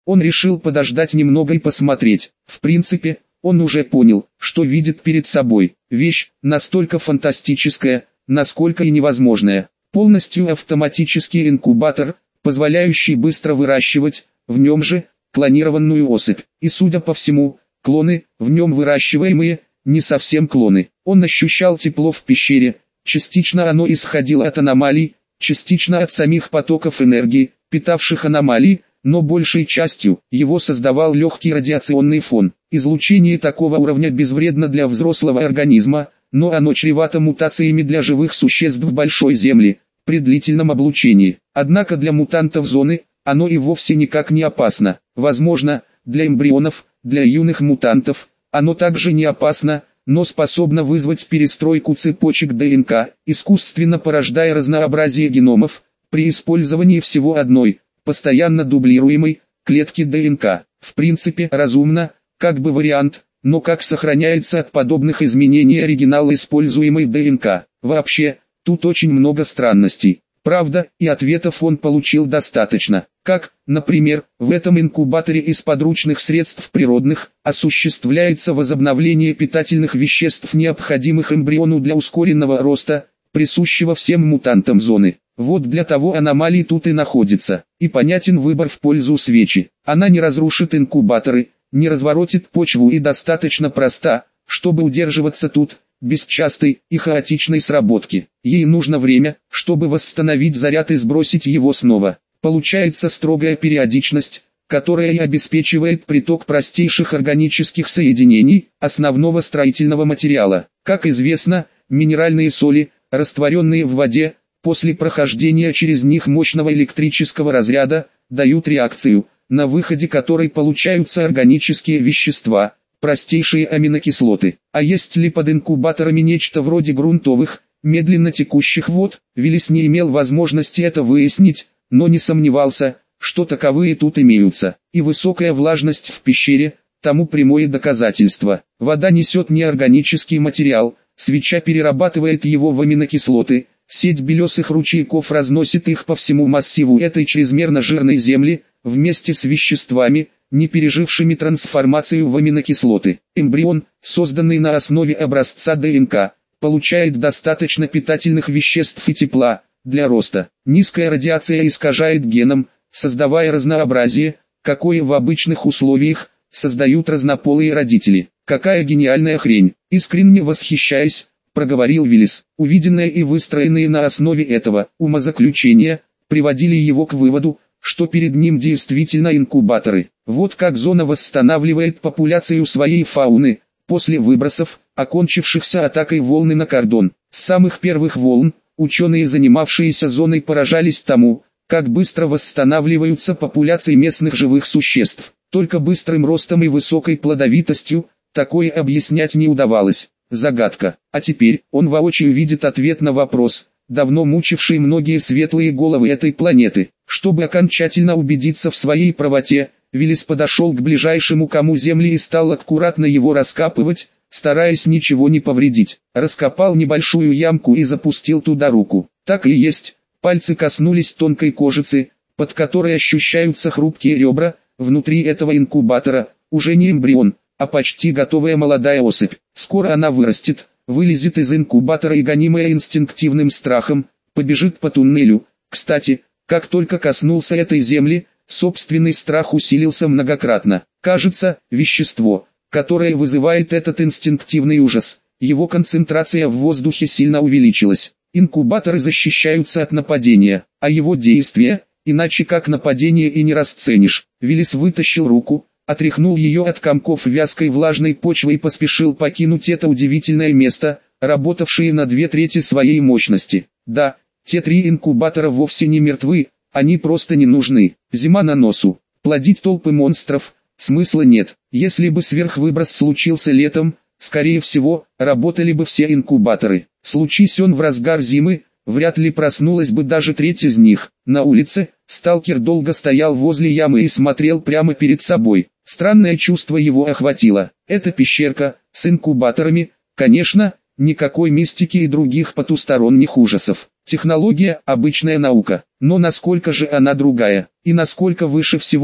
Он решил подождать немного и посмотреть. В принципе, он уже понял, что видит перед собой. Вещь, настолько фантастическая, насколько и невозможная. Полностью автоматический инкубатор, позволяющий быстро выращивать, в нем же, клонированную особь. И судя по всему, клоны, в нем выращиваемые, не совсем клоны. Он ощущал тепло в пещере, частично оно исходило от аномалий, частично от самих потоков энергии, питавших аномалии, но большей частью его создавал легкий радиационный фон. Излучение такого уровня безвредно для взрослого организма, но оно чревато мутациями для живых существ Большой Земли, при длительном облучении. Однако для мутантов зоны, оно и вовсе никак не опасно. Возможно, для эмбрионов, для юных мутантов, оно также не опасно, но способно вызвать перестройку цепочек ДНК, искусственно порождая разнообразие геномов, при использовании всего одной, постоянно дублируемой, клетки ДНК. В принципе, разумно, как бы вариант, но как сохраняется от подобных изменений оригинал используемой ДНК. Вообще, тут очень много странностей. Правда, и ответов он получил достаточно. Как, например, в этом инкубаторе из подручных средств природных, осуществляется возобновление питательных веществ, необходимых эмбриону для ускоренного роста, присущего всем мутантам зоны. Вот для того аномалии тут и находится. И понятен выбор в пользу свечи. Она не разрушит инкубаторы, не разворотит почву и достаточно проста, чтобы удерживаться тут, без частой и хаотичной сработки. Ей нужно время, чтобы восстановить заряд и сбросить его снова. Получается строгая периодичность, которая и обеспечивает приток простейших органических соединений, основного строительного материала. Как известно, минеральные соли, растворенные в воде, после прохождения через них мощного электрического разряда, дают реакцию, на выходе которой получаются органические вещества, простейшие аминокислоты. А есть ли под инкубаторами нечто вроде грунтовых, медленно текущих вод? Виллис не имел возможности это выяснить, но не сомневался, что таковые тут имеются. И высокая влажность в пещере – тому прямое доказательство. Вода несет неорганический материал, свеча перерабатывает его в аминокислоты, сеть белесых ручейков разносит их по всему массиву этой чрезмерно жирной земли, вместе с веществами, не пережившими трансформацию в аминокислоты. Эмбрион, созданный на основе образца ДНК, получает достаточно питательных веществ и тепла для роста. Низкая радиация искажает геном, создавая разнообразие, какое в обычных условиях создают разнополые родители. Какая гениальная хрень! Искренне восхищаясь, проговорил Виллис. Увиденное и выстроенные на основе этого умозаключения приводили его к выводу, что перед ним действительно инкубаторы. Вот как зона восстанавливает популяцию своей фауны, после выбросов, окончившихся атакой волны на кордон. С самых первых волн, ученые, занимавшиеся зоной, поражались тому, как быстро восстанавливаются популяции местных живых существ. Только быстрым ростом и высокой плодовитостью, такое объяснять не удавалось. Загадка. А теперь, он воочию видит ответ на вопрос, давно мучивший многие светлые головы этой планеты. Чтобы окончательно убедиться в своей правоте, Виллис подошел к ближайшему кому земли и стал аккуратно его раскапывать, стараясь ничего не повредить. Раскопал небольшую ямку и запустил туда руку. Так и есть, пальцы коснулись тонкой кожицы, под которой ощущаются хрупкие ребра. Внутри этого инкубатора, уже не эмбрион, а почти готовая молодая особь. Скоро она вырастет, вылезет из инкубатора и, гонимая инстинктивным страхом, побежит по туннелю. Кстати, как только коснулся этой земли, собственный страх усилился многократно. Кажется, вещество, которое вызывает этот инстинктивный ужас, его концентрация в воздухе сильно увеличилась. Инкубаторы защищаются от нападения, а его действия, иначе как нападение и не расценишь. Виллис вытащил руку, отряхнул ее от комков вязкой влажной почвы и поспешил покинуть это удивительное место, работавшее на 2/3 своей мощности. Да, те 3 инкубатора вовсе не мертвы, они просто не нужны. Зима на носу. Плодить толпы монстров смысла нет. Если бы сверхвыброс случился летом, скорее всего, работали бы все инкубаторы. Случись он в разгар зимы, вряд ли проснулась бы даже 1/3 из них. На улице, сталкер долго стоял возле ямы и смотрел прямо перед собой. Странное чувство его охватило. Эта пещерка, с инкубаторами, конечно, никакой мистики и других потусторонних ужасов. Технология – обычная наука, но насколько же она другая, и насколько выше всего,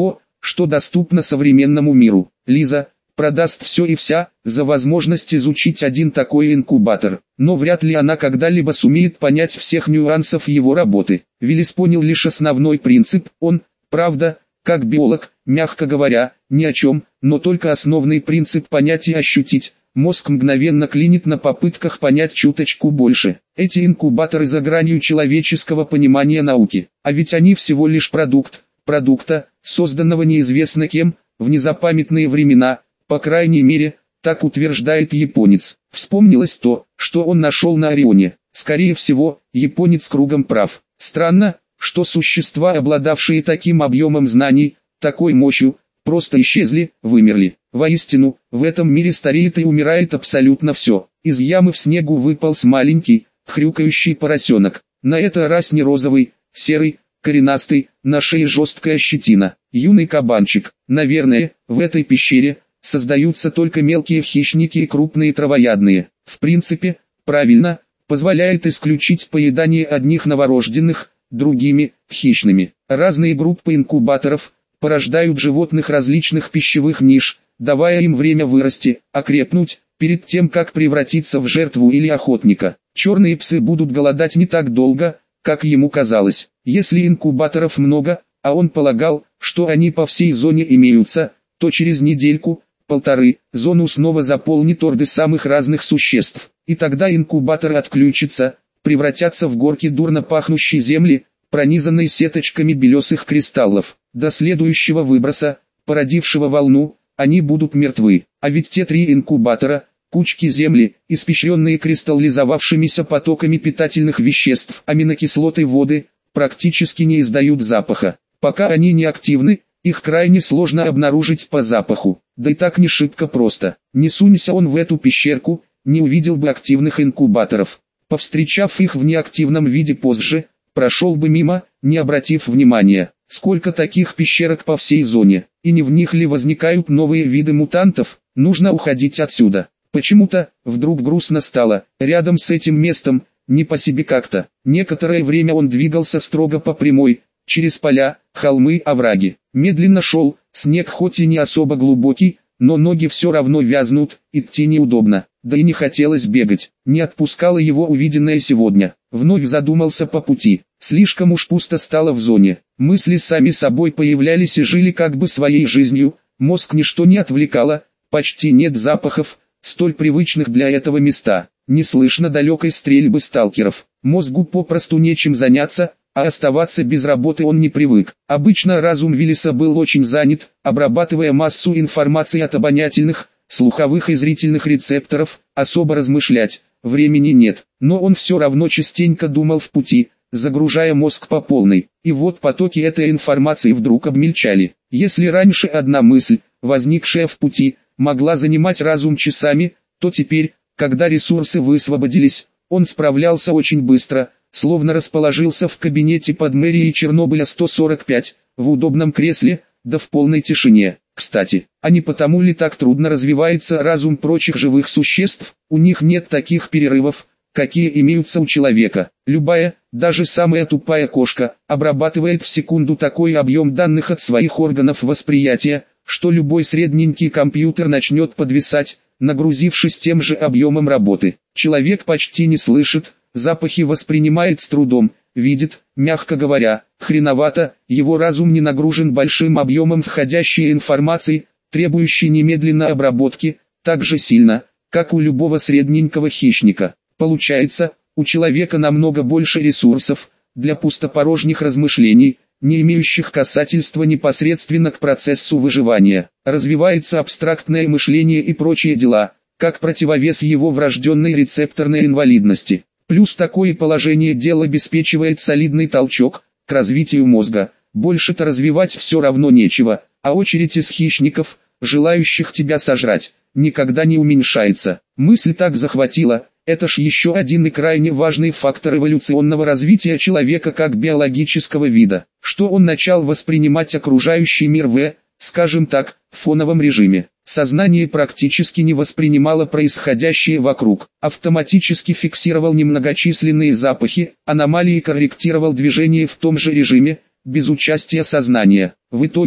что доступно современному миру. Лиза продаст все и вся за возможность изучить один такой инкубатор, но вряд ли она когда-либо сумеет понять всех нюансов его работы. Виллис понял лишь основной принцип, он, правда, как биолог, мягко говоря, ни о чем, но только основный принцип понять и ощутить. Мозг мгновенно клинит на попытках понять чуточку больше. Эти инкубаторы за гранью человеческого понимания науки, а ведь они всего лишь продукта, созданного неизвестно кем, в незапамятные времена, по крайней мере, так утверждает японец. Вспомнилось то, что он нашел на Орионе. Скорее всего, японец кругом прав. Странно, что существа, обладавшие таким объемом знаний, такой мощью, просто исчезли, вымерли. Воистину, в этом мире стареет и умирает абсолютно все. Из ямы в снегу выполз маленький, хрюкающий поросенок. На это раз не розовый, серый, коренастый, на шее жесткая щетина. Юный кабанчик. Наверное, в этой пещере создаются только мелкие хищники и крупные травоядные. В принципе, правильно, позволяет исключить поедание одних новорожденных, другими – хищными. Разные группы инкубаторов порождают животных различных пищевых ниш, давая им время вырасти, окрепнуть, перед тем как превратиться в жертву или охотника. Черные псы будут голодать не так долго, как ему казалось. Если инкубаторов много, а он полагал, что они по всей зоне имеются, то через недельку-полторы зону снова заполнит орды самых разных существ. И тогда инкубаторы отключатся, превратятся в горки дурно пахнущей земли, пронизанной сеточками белесых кристаллов. До следующего выброса, породившего волну, они будут мертвы. А ведь те 3 инкубатора, кучки земли, испещренные кристаллизовавшимися потоками питательных веществ, аминокислоты воды, практически не издают запаха. Пока они не активны, их крайне сложно обнаружить по запаху. Да и так не шибко просто. Не сунься он в эту пещерку, не увидел бы активных инкубаторов. Повстречав их в неактивном виде позже, прошел бы мимо, не обратив внимания. Сколько таких пещерок по всей зоне, и не в них ли возникают новые виды мутантов? Нужно уходить отсюда. Почему-то, вдруг грустно стало, рядом с этим местом, не по себе как-то. Некоторое время он двигался строго по прямой, через поля, холмы, овраги. Медленно шел, снег хоть и не особо глубокий, но ноги все равно вязнут, идти неудобно. Да и не хотелось бегать, не отпускало его увиденное сегодня. Вновь задумался по пути, слишком уж пусто стало в зоне. Мысли сами собой появлялись и жили как бы своей жизнью, мозг ничто не отвлекало, почти нет запахов, столь привычных для этого места. Не слышно далекой стрельбы сталкеров, мозгу попросту нечем заняться, а оставаться без работы он не привык. Обычно разум Виллиса был очень занят, обрабатывая массу информации от обонятельных, слуховых и зрительных рецепторов, особо размышлять времени нет. Но он все равно частенько думал в пути, загружая мозг по полной. И вот потоки этой информации вдруг обмельчали. Если раньше одна мысль, возникшая в пути, могла занимать разум часами, то теперь, когда ресурсы высвободились, он справлялся очень быстро, словно расположился в кабинете под мэрией Чернобыля 145, в удобном кресле, да в полной тишине. Кстати, а не потому ли так трудно развивается разум прочих живых существ? У них нет таких перерывов, какие имеются у человека. Любая, даже самая тупая кошка, обрабатывает в секунду такой объем данных от своих органов восприятия, что любой средненький компьютер начнет подвисать, нагрузившись тем же объемом работы. Человек почти не слышит, запахи воспринимает с трудом, видит, мягко говоря, хреновато, его разум не нагружен большим объемом входящей информации, требующей немедленной обработки, так же сильно, как у любого средненького хищника. Получается, у человека намного больше ресурсов для пустопорожних размышлений, не имеющих касательства непосредственно к процессу выживания. Развивается абстрактное мышление и прочие дела, как противовес его врожденной рецепторной инвалидности. Плюс такое положение дел обеспечивает солидный толчок к развитию мозга. Больше-то развивать все равно нечего, а очередь из хищников, желающих тебя сожрать, никогда не уменьшается. Мысль так захватила, это ж еще один и крайне важный фактор эволюционного развития человека как биологического вида, что он начал воспринимать окружающий мир в, скажем так, фоновом режиме. Сознание практически не воспринимало происходящее вокруг, автоматически фиксировал немногочисленные запахи, аномалии, корректировал движение в том же режиме, без участия сознания. В итоге,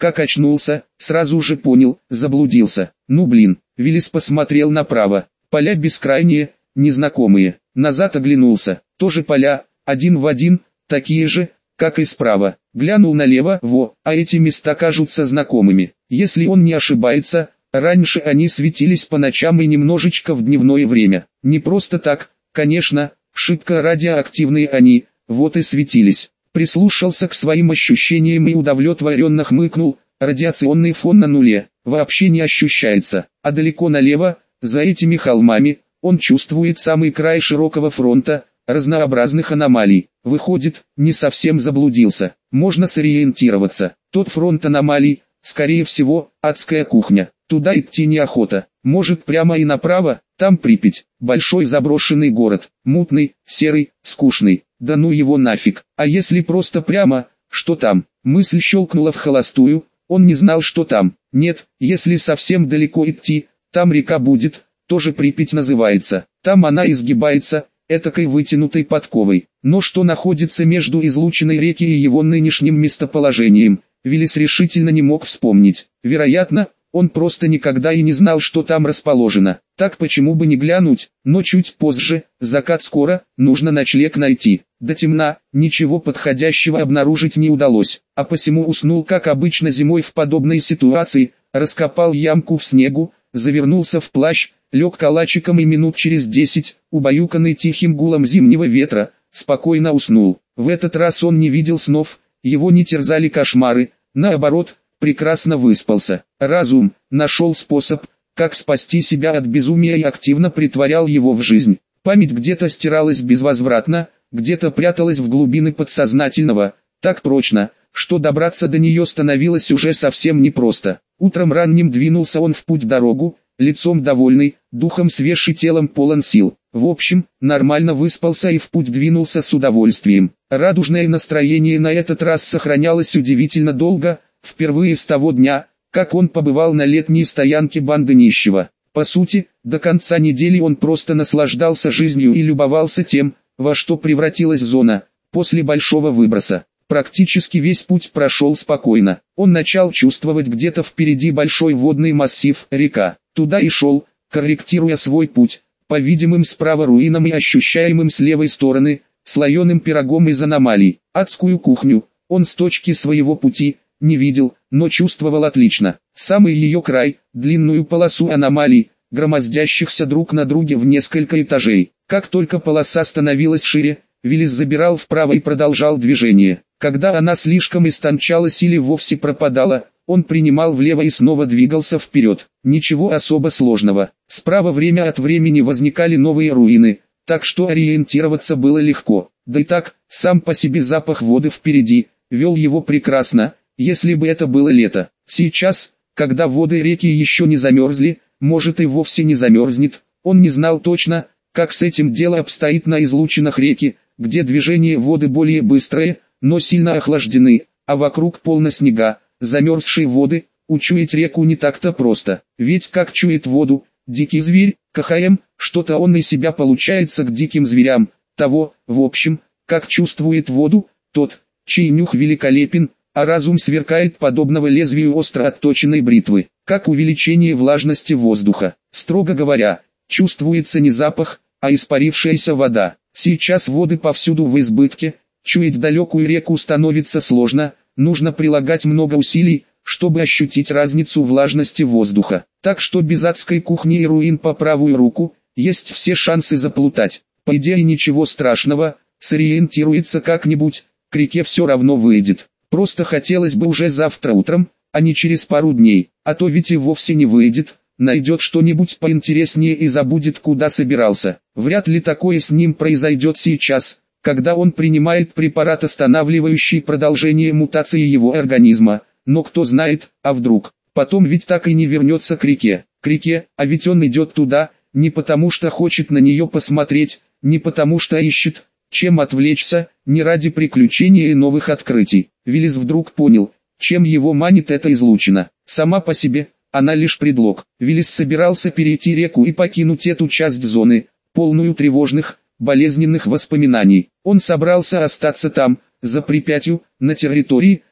Как очнулся, сразу же понял, заблудился. Ну блин, Виллис посмотрел направо. Поля бескрайние, незнакомые. Назад оглянулся. Тоже поля, один в один, такие же, как и справа. Глянул налево, а эти места кажутся знакомыми. Если он не ошибается, раньше они светились по ночам и немножечко в дневное время. Не просто так, конечно, шибко радиоактивные они, вот и светились. Прислушался к своим ощущениям и удовлетворенно хмыкнул, радиационный фон на нуле, вообще не ощущается, а далеко налево, за этими холмами, он чувствует самый край широкого фронта, разнообразных аномалий. Выходит, не совсем заблудился, можно сориентироваться. Тот фронт аномалий, скорее всего, адская кухня, туда идти неохота, может прямо и направо, там Припять, большой заброшенный город, мутный, серый, скучный. Да ну его нафиг, а если просто прямо, что там? Мысль щелкнула в холостую, он не знал, что там. Нет, если совсем далеко идти, там река будет, тоже Припять называется. Там она изгибается, этакой вытянутой подковой. Но что находится между излученной реки и его нынешним местоположением, Виллис решительно не мог вспомнить. Вероятно, он просто никогда и не знал, что там расположено. Так почему бы не глянуть, но чуть позже, закат скоро, нужно ночлег найти. До темна, ничего подходящего обнаружить не удалось, а посему уснул как обычно зимой в подобной ситуации, раскопал ямку в снегу, завернулся в плащ, лег калачиком и минут через 10, убаюканный тихим гулом зимнего ветра, спокойно уснул. В этот раз он не видел снов, его не терзали кошмары, наоборот, прекрасно выспался. Разум нашел способ, как спасти себя от безумия и активно притворял его в жизнь. Память где-то стиралась безвозвратно, где-то пряталась в глубины подсознательного, так прочно, что добраться до нее становилось уже совсем непросто. Утром ранним двинулся он в путь-дорогу, лицом довольный, духом свеж и телом полон сил. В общем, нормально выспался и в путь двинулся с удовольствием. Радужное настроение на этот раз сохранялось удивительно долго, впервые с того дня, как он побывал на летней стоянке банды нищего. По сути, до конца недели он просто наслаждался жизнью и любовался тем, во что превратилась зона, после большого выброса. Практически весь путь прошел спокойно. Он начал чувствовать где-то впереди большой водный массив, река. Туда и шел, корректируя свой путь, по видимым справа руинам и ощущаемым с левой стороны, слоеным пирогом из аномалий. Адскую кухню он с точки своего пути не видел, но чувствовал отлично. Самый ее край, длинную полосу аномалий, громоздящихся друг на друге в несколько этажей. Как только полоса становилась шире, Виллис забирал вправо и продолжал движение. Когда она слишком истончалась или вовсе пропадала, он принимал влево и снова двигался вперед. Ничего особо сложного. Справа время от времени возникали новые руины, так что ориентироваться было легко. Да и так, сам по себе запах воды впереди, вел его прекрасно, если бы это было лето. Сейчас, когда воды реки еще не замерзли, может и вовсе не замерзнет, он не знал точно, как с этим дело обстоит на излучинах реки, где движение воды более быстрое, но сильно охлаждены, а вокруг полно снега, замерзшие воды, учуять реку не так-то просто. Ведь как чует воду, дикий зверь, КХМ, что-то он из себя получается к диким зверям, того, в общем, как чувствует воду, тот, чей нюх великолепен, а разум сверкает подобного лезвию остро отточенной бритвы, как увеличение влажности воздуха. Строго говоря, чувствуется не запах, а испарившаяся вода. Сейчас воды повсюду в избытке, чуять далекую реку становится сложно, нужно прилагать много усилий, чтобы ощутить разницу влажности воздуха. Так что без адской кухни и руин по правую руку, есть все шансы заплутать. По идее ничего страшного, сориентируется как-нибудь, к реке все равно выйдет. Просто хотелось бы уже завтра утром, а не через пару дней, а то ведь и вовсе не выйдет, найдет что-нибудь поинтереснее и забудет, куда собирался. Вряд ли такое с ним произойдет сейчас, когда он принимает препарат, останавливающий продолжение мутации его организма, но кто знает, а вдруг. Потом ведь так и не вернется к реке, а ведь он идет туда, не потому что хочет на нее посмотреть, не потому что ищет, чем отвлечься, не ради приключений и новых открытий. Виллис вдруг понял, чем его манит эта излучина. Сама по себе, она лишь предлог. Виллис собирался перейти реку и покинуть эту часть зоны, полную тревожных, болезненных воспоминаний. Он собрался остаться там, за Припятью, на территории,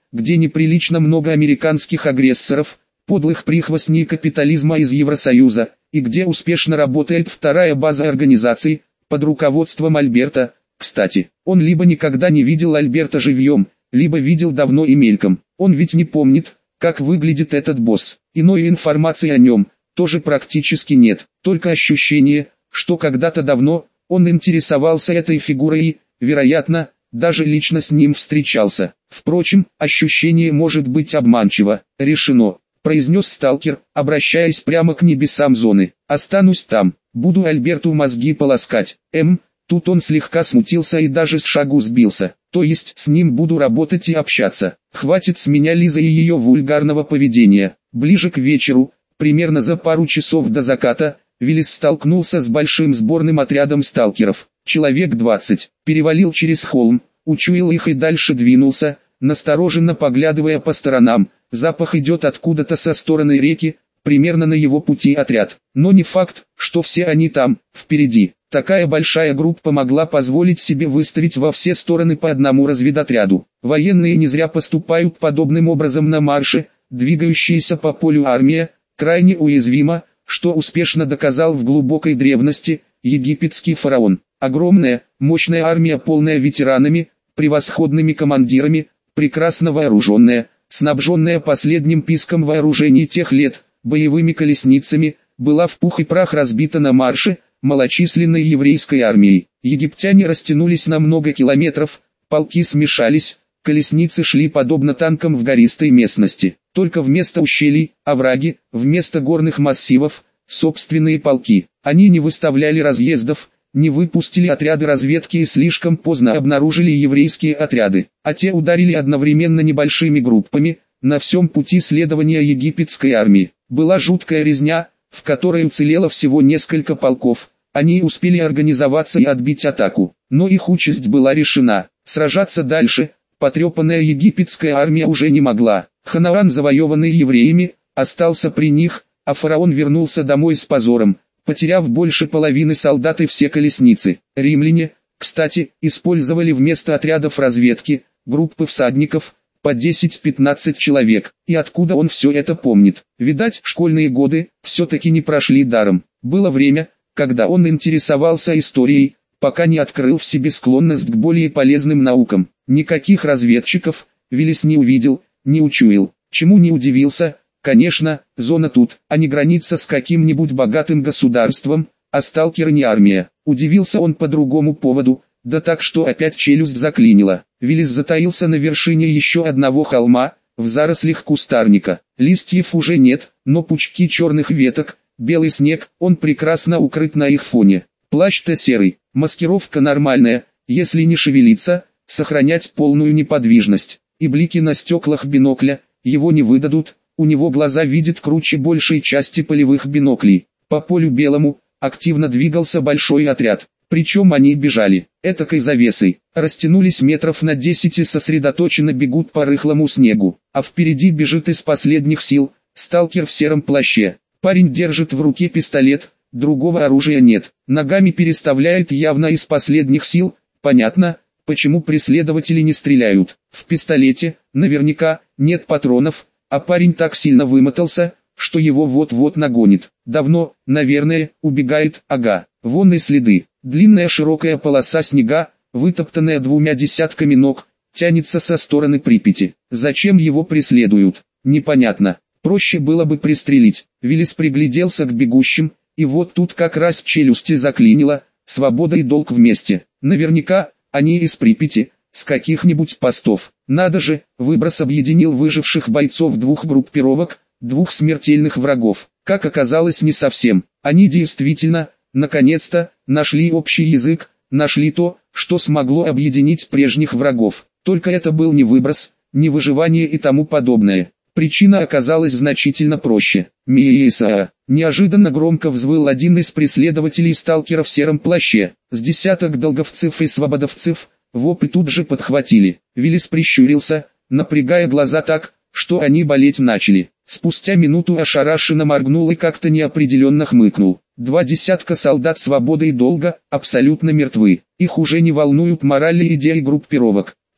где неприлично много американских агрессоров, подлых прихвостней капитализма из Евросоюза, и где успешно работает вторая база организации, под руководством Альберта. Кстати, он либо никогда не видел Альберта живьем, либо видел давно и мельком. Он ведь не помнит, как выглядит этот босс. Иной информации о нем тоже практически нет, только ощущение, что когда-то давно он интересовался этой фигурой и, вероятно, даже лично с ним встречался. Впрочем, ощущение может быть обманчиво. Решено, произнес сталкер, обращаясь прямо к небесам зоны. Останусь там, буду Альберту мозги полоскать. Тут он слегка смутился и даже с шагу сбился. То есть с ним буду работать и общаться. Хватит с меня Лизы и ее вульгарного поведения. Ближе к вечеру, примерно за пару часов до заката, Виллис столкнулся с большим сборным отрядом сталкеров. Человек 20. Перевалил через холм, учуял их и дальше двинулся, настороженно поглядывая по сторонам. Запах идет откуда-то со стороны реки, примерно на его пути отряд. Но не факт, что все они там, впереди. Такая большая группа могла позволить себе выставить во все стороны по одному разведотряду. Военные не зря поступают подобным образом на марше. Двигающаяся по полю армия крайне уязвима, что успешно доказал в глубокой древности египетский фараон. Огромная, мощная армия, полная ветеранами, превосходными командирами, прекрасно вооруженная, снабженная последним писком вооружений тех лет, боевыми колесницами, была в пух и прах разбита на марше малочисленной еврейской армией. Египтяне растянулись на много километров, полки смешались, колесницы шли подобно танкам в гористой местности. Только вместо ущелий, овраги, вместо горных массивов, собственные полки. Они не выставляли разъездов, не выпустили отряды разведки и слишком поздно обнаружили еврейские отряды, а те ударили одновременно небольшими группами. На всем пути следования египетской армии была жуткая резня, в которой уцелело всего несколько полков. Они успели организоваться и отбить атаку, но их участь была решена. Сражаться дальше потрепанная египетская армия уже не могла. Ханаан, завоеванный евреями, остался при них, а фараон вернулся домой с позором, потеряв больше половины солдат и все колесницы. Римляне, кстати, использовали вместо отрядов разведки группы всадников, по 10-15 человек. И откуда он все это помнит? Видать, школьные годы все-таки не прошли даром. Было время, когда он интересовался историей, пока не открыл в себе склонность к более полезным наукам. Никаких разведчиков Виллис не увидел, не учуял. Чему не удивился? Конечно, зона тут, а не граница с каким-нибудь богатым государством, а сталкер не армия. Удивился он по другому поводу, да так что опять челюсть заклинила. Виллис затаился на вершине еще одного холма, в зарослях кустарника. Листьев уже нет, но пучки черных веток, белый снег, он прекрасно укрыт на их фоне. Плащ-то серый, маскировка нормальная, если не шевелиться, сохранять полную неподвижность. И блики на стеклах бинокля, его не выдадут, у него глаза видят круче большей части полевых биноклей. По полю белому, активно двигался большой отряд. Причем они бежали, этакой завесой, растянулись метров на 10 и сосредоточенно бегут по рыхлому снегу. А впереди бежит из последних сил сталкер в сером плаще. Парень держит в руке пистолет, другого оружия нет. Ногами переставляет явно из последних сил. Понятно, почему преследователи не стреляют. В пистолете, наверняка, нет патронов, а парень так сильно вымотался, что его вот-вот нагонит. Давно, наверное, убегает, ага. Вон и следы. Длинная широкая полоса снега, вытоптанная 2 десятками ног, тянется со стороны Припяти. Зачем его преследуют? Непонятно. Проще было бы пристрелить. Виллис пригляделся к бегущим, и вот тут как раз челюсти заклинило. Свобода и долг вместе. Наверняка, они из Припяти, с каких-нибудь постов. Надо же, выброс объединил выживших бойцов двух группировок, двух смертельных врагов. Как оказалось, не совсем. Они действительно, наконец-то, нашли общий язык, нашли то, что смогло объединить прежних врагов. Только это был не выброс, не выживание и тому подобное. Причина оказалась значительно проще. Миеса. Неожиданно громко взвыл один из преследователей сталкера в сером плаще. С десяток долговцев и свободовцев, вопль тут же подхватили. Виллис прищурился, напрягая глаза так, что они болеть начали. Спустя минуту ошарашенно моргнул и как-то неопределенно хмыкнул. 2 десятка солдат свободы и долга, абсолютно мертвы. Их уже не волнуют морали идеи группировок.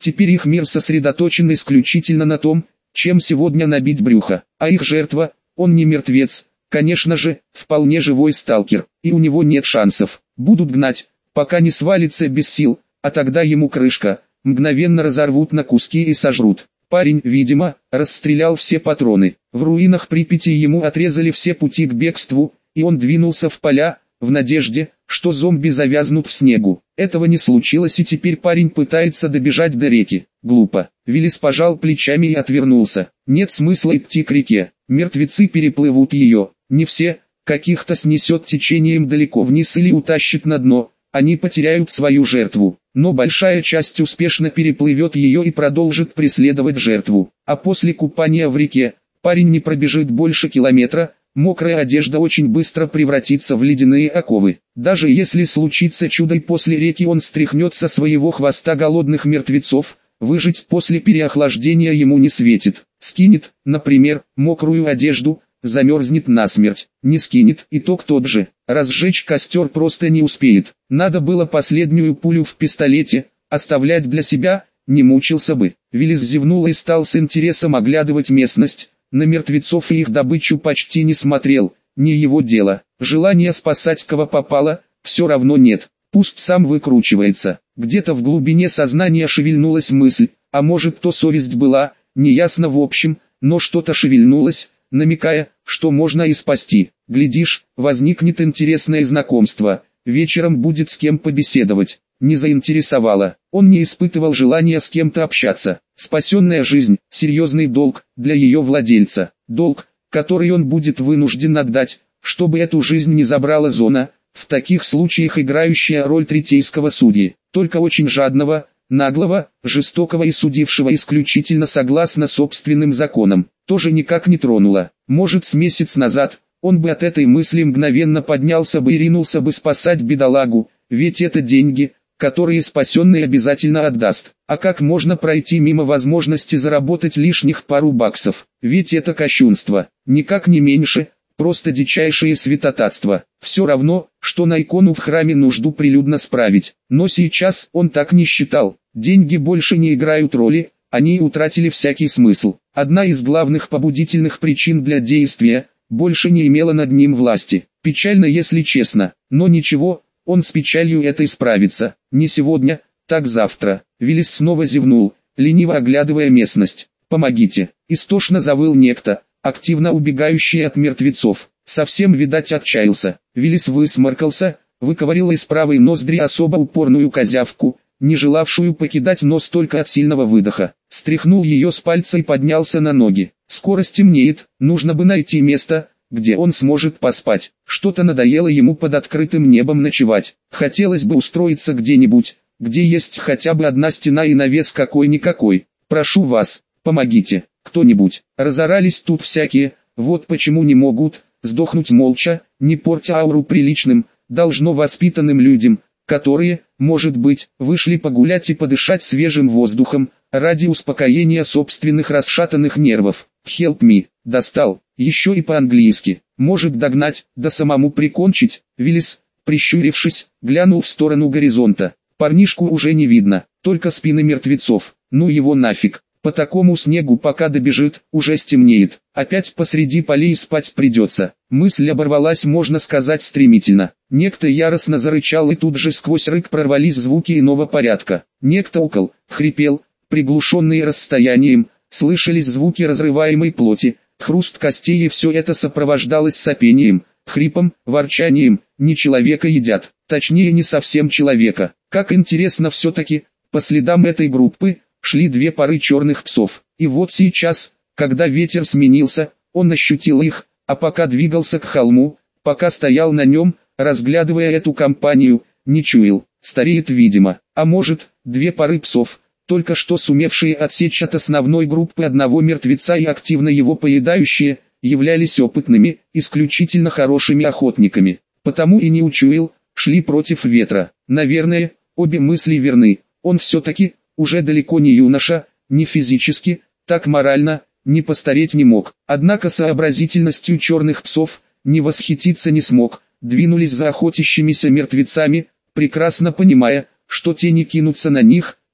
Теперь их мир сосредоточен исключительно на том, чем сегодня набить брюхо. А их жертва, он не мертвец, конечно же, вполне живой сталкер, и у него нет шансов. Будут гнать, пока не свалится без сил, а тогда ему крышка, мгновенно разорвут на куски и сожрут. Парень, видимо, расстрелял все патроны. В руинах Припяти ему отрезали все пути к бегству, и он двинулся в поля, в надежде, что зомби завязнут в снегу. Этого не случилось, и теперь парень пытается добежать до реки. Глупо. Виллис пожал плечами и отвернулся. Нет смысла идти к реке. Мертвецы переплывут ее. Не все, каких-то снесет течением далеко вниз или утащит на дно. Они потеряют свою жертву. Но большая часть успешно переплывет ее и продолжит преследовать жертву. А после купания в реке, парень не пробежит больше километра. Мокрая одежда очень быстро превратится в ледяные оковы. Даже если случится чудо и после реки он стряхнет со своего хвоста голодных мертвецов, выжить после переохлаждения ему не светит. Скинет, например, мокрую одежду, замерзнет насмерть. Не скинет, итог тот же. Разжечь костер просто не успеет. Надо было последнюю пулю в пистолете оставлять для себя, не мучился бы. Виллис зевнул и стал с интересом оглядывать местность. На мертвецов и их добычу почти не смотрел, не его дело. Желания спасать кого попало, все равно нет. Пусть сам выкручивается. Где-то в глубине сознания шевельнулась мысль, а может то совесть была, неясно в общем, но что-то шевельнулось, намекая, что можно и спасти. Глядишь, возникнет интересное знакомство, вечером будет с кем побеседовать. Не заинтересовало, он не испытывал желания с кем-то общаться. Спасенная жизнь – серьезный долг для ее владельца. Долг, который он будет вынужден отдать, чтобы эту жизнь не забрала зона, в таких случаях играющая роль третейского судьи. Только очень жадного, наглого, жестокого и судившего исключительно согласно собственным законам, тоже никак не тронула. Может, с месяц назад, он бы от этой мысли мгновенно поднялся бы и ринулся бы спасать бедолагу, ведь это деньги, которые спасенный обязательно отдаст. А как можно пройти мимо возможности заработать лишних пару баксов? Ведь это кощунство, никак не меньше, просто дичайшее святотатство. Все равно, что на икону в храме нужду прилюдно справить. Но сейчас он так не считал. Деньги больше не играют роли, они утратили всякий смысл. Одна из главных побудительных причин для действия больше не имела над ним власти. Печально, если честно, но ничего. Он с печалью этой справится, не сегодня, так завтра. Виллис снова зевнул, лениво оглядывая местность. «Помогите!» Истошно завыл некто, активно убегающий от мертвецов. Совсем, видать, отчаялся. Виллис высморкался, выковырял из правой ноздри особо упорную козявку, не желавшую покидать нос только от сильного выдоха. Стряхнул ее с пальца и поднялся на ноги. Скоро стемнеет, нужно бы найти место, где он сможет поспать. Что-то надоело ему под открытым небом ночевать. Хотелось бы устроиться где-нибудь, где есть хотя бы одна стена и навес какой-никакой. «Прошу вас, помогите, кто-нибудь!» Разорались тут всякие, вот почему не могут сдохнуть молча, не портя ауру приличным, должно воспитанным людям, которые, может быть, вышли погулять и подышать свежим воздухом, ради успокоения собственных расшатанных нервов. «Help me!» Достал, еще и по-английски. Может догнать, да самому прикончить. Виллис, прищурившись, глянул в сторону горизонта. Парнишку уже не видно, только спины мертвецов. Ну его нафиг. По такому снегу пока добежит, уже стемнеет. Опять посреди полей спать придется. Мысль оборвалась, можно сказать, стремительно. Некто яростно зарычал, и тут же сквозь рык прорвались звуки иного порядка. Некто укол, хрипел, приглушенные расстоянием, слышались звуки разрываемой плоти. Хруст костей, и все это сопровождалось сопением, хрипом, ворчанием. Не человека едят, точнее не совсем человека. Как интересно все-таки, по следам этой группы шли две пары черных псов. И вот сейчас, когда ветер сменился, он ощутил их, а пока двигался к холму, пока стоял на нем, разглядывая эту компанию, не чуял. Стареет, видимо. А может, две пары псов, только что сумевшие отсечь от основной группы одного мертвеца и активно его поедающие, являлись опытными, исключительно хорошими охотниками. Потому и не учуял, шли против ветра. Наверное, обе мысли верны. Он все-таки, уже далеко не юноша, не физически, так морально, не постареть не мог. Однако сообразительностью черных псов, не восхититься не смог. Двинулись за охотящимися мертвецами, прекрасно понимая, что те не кинутся на них,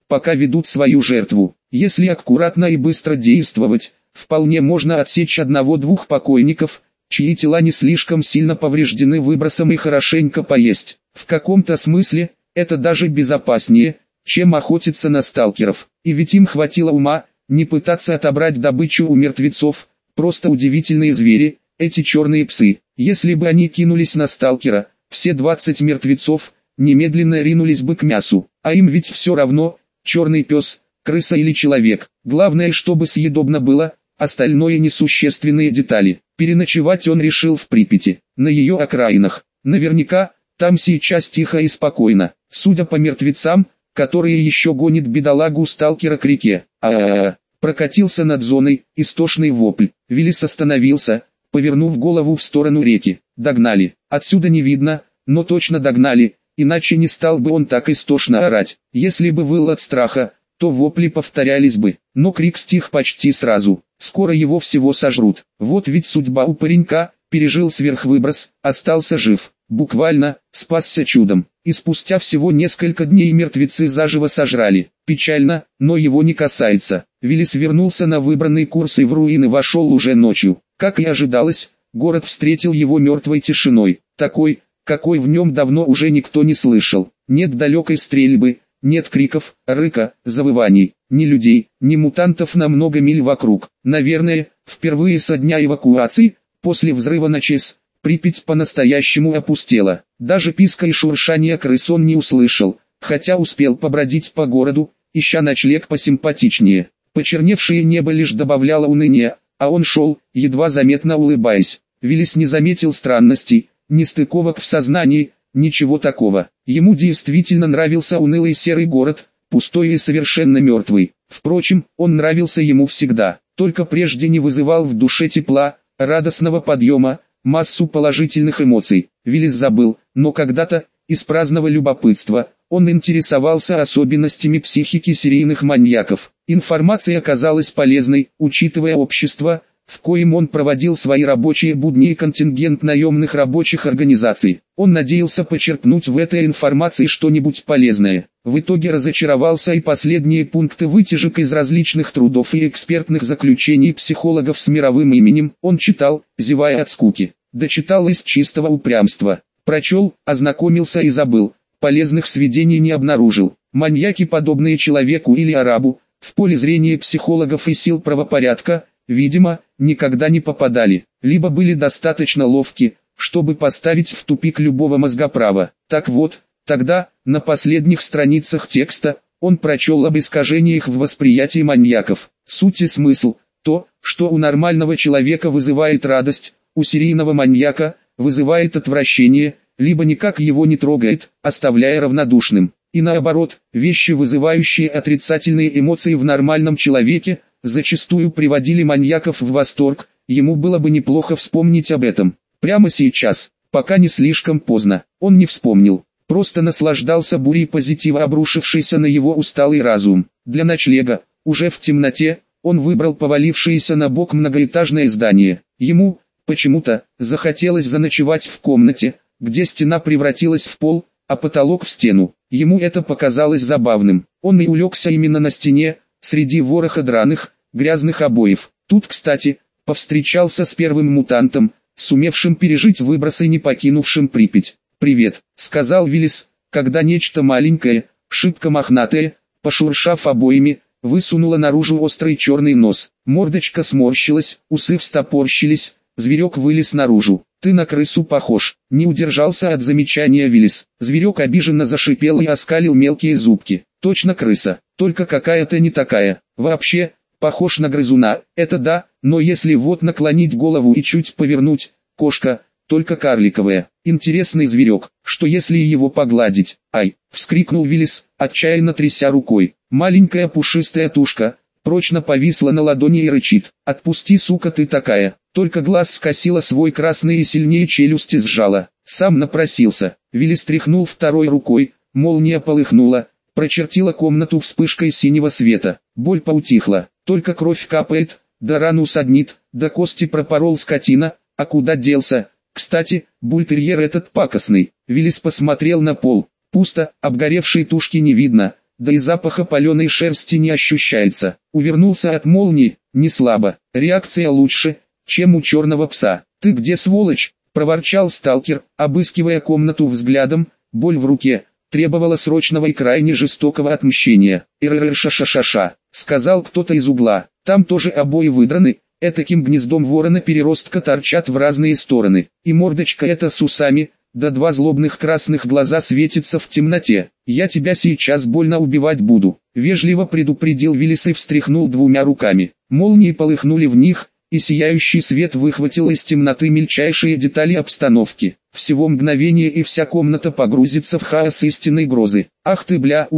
пока ведут свою жертву. Если аккуратно и быстро действовать, вполне можно отсечь одного-двух покойников, чьи тела не слишком сильно повреждены выбросом, и хорошенько поесть. В каком-то смысле, это даже безопаснее, чем охотиться на сталкеров. И ведь им хватило ума не пытаться отобрать добычу у мертвецов. Просто удивительные звери, эти черные псы. Если бы они кинулись на сталкера, все 20 мертвецов немедленно ринулись бы к мясу. А им ведь все равно, черный пес, крыса или человек. Главное, чтобы съедобно было, остальное несущественные детали. Переночевать он решил в Припяти, на ее окраинах. Наверняка, там сейчас тихо и спокойно. Судя по мертвецам, которые еще гонит бедолагу сталкера к реке. Прокатился над зоной истошный вопль. Виллис остановился, повернув голову в сторону реки. Догнали. Отсюда не видно, но точно догнали, иначе не стал бы он так истошно орать. Если бы выл от страха, то вопли повторялись бы. Но крик стих почти сразу. Скоро его всего сожрут. Вот ведь судьба у паренька, пережил сверхвыброс, остался жив. Буквально, спасся чудом. И спустя всего несколько дней мертвецы заживо сожрали. Печально, но его не касается. Виллис вернулся на выбранный курс и в руины вошел уже ночью. Как и ожидалось, город встретил его мертвой тишиной. Такой, какой в нем давно уже никто не слышал. Нет далекой стрельбы, нет криков, рыка, завываний, ни людей, ни мутантов на много миль вокруг. Наверное, впервые со дня эвакуации, после взрыва на ЧАЭС, Припять по-настоящему опустела. Даже писка и шуршания крыс он не услышал, хотя успел побродить по городу, ища ночлег посимпатичнее. Почерневшее небо лишь добавляло уныния, а он шел, едва заметно улыбаясь. Виллис не заметил странностей, нестыковок в сознании, ничего такого. Ему действительно нравился унылый серый город, пустой и совершенно мертвый. Впрочем, он нравился ему всегда, только прежде не вызывал в душе тепла, радостного подъема, массу положительных эмоций. Виллис забыл, но когда-то, из праздного любопытства, он интересовался особенностями психики серийных маньяков. Информация оказалась полезной, учитывая общество, в коем он проводил свои рабочие будни, и контингент наемных рабочих организаций. Он надеялся почерпнуть в этой информации что-нибудь полезное. В итоге разочаровался, и последние пункты вытяжек из различных трудов и экспертных заключений психологов с мировым именем он читал, зевая от скуки. Дочитал из чистого упрямства. Прочел, ознакомился и забыл. Полезных сведений не обнаружил. Маньяки, подобные человеку или арабу, в поле зрения психологов и сил правопорядка, видимо, никогда не попадали, либо были достаточно ловки, чтобы поставить в тупик любого мозгоправа. Так вот, тогда, на последних страницах текста, он прочел об искажениях в восприятии маньяков. Суть и смысл, то, что у нормального человека вызывает радость, у серийного маньяка вызывает отвращение, либо никак его не трогает, оставляя равнодушным. И наоборот, вещи, вызывающие отрицательные эмоции в нормальном человеке, зачастую приводили маньяков в восторг. Ему было бы неплохо вспомнить об этом. Прямо сейчас, пока не слишком поздно. Он не вспомнил, просто наслаждался бурей позитива, обрушившейся на его усталый разум. Для ночлега, уже в темноте, он выбрал повалившееся на бок многоэтажное здание. Ему, почему-то, захотелось заночевать в комнате, где стена превратилась в пол, а потолок в стену. Ему это показалось забавным. Он и улегся именно на стене, среди вороха драных, грязных обоев. Тут, кстати, повстречался с первым мутантом, сумевшим пережить выброс и не покинувшим Припять. «Привет», — сказал Виллис, когда нечто маленькое, шибко мохнатое, пошуршав обоями, высунуло наружу острый черный нос. Мордочка сморщилась, усы встопорщились, зверек вылез наружу. «Ты на крысу похож», — не удержался от замечания Виллис. Зверек обиженно зашипел и оскалил мелкие зубки. «Точно крыса, только какая-то не такая. Вообще, похож на грызуна, это да, но если вот наклонить голову и чуть повернуть, кошка, только карликовая. Интересный зверек, что если его погладить?» «Ай!» — вскрикнул Виллис, отчаянно тряся рукой. Маленькая пушистая тушка прочно повисла на ладони и рычит. «Отпусти, сука ты такая!» Только глаз скосила свой красный и сильнее челюсти сжала. Сам напросился. Виллис тряхнул второй рукой, молния полыхнула, прочертила комнату вспышкой синего света. Боль поутихла, только кровь капает, да рану саднит, да кости пропорол скотина, а куда делся? Кстати, бультерьер этот пакостный. Виллис посмотрел на пол. Пусто, обгоревшей тушки не видно, да и запаха паленой шерсти не ощущается. Увернулся от молнии, не слабо. Реакция лучше, чем у черного пса. «Ты где, сволочь?» – проворчал сталкер, обыскивая комнату взглядом. Боль в руке требовала срочного и крайне жестокого отмщения. «Ир-ир-ша-ша-ша-ша», – сказал кто-то из угла. «Там тоже обои выдраны, этаким гнездом ворона-переростка торчат в разные стороны. И мордочка эта с усами, да два злобных красных глаза светятся в темноте. Я тебя сейчас больно убивать буду», – вежливо предупредил Виллис и встряхнул двумя руками. Молнии полыхнули в них, и сияющий свет выхватил из темноты мельчайшие детали обстановки. Всего мгновение, и вся комната погрузится в хаос истинной грозы. «Ах ты, бля,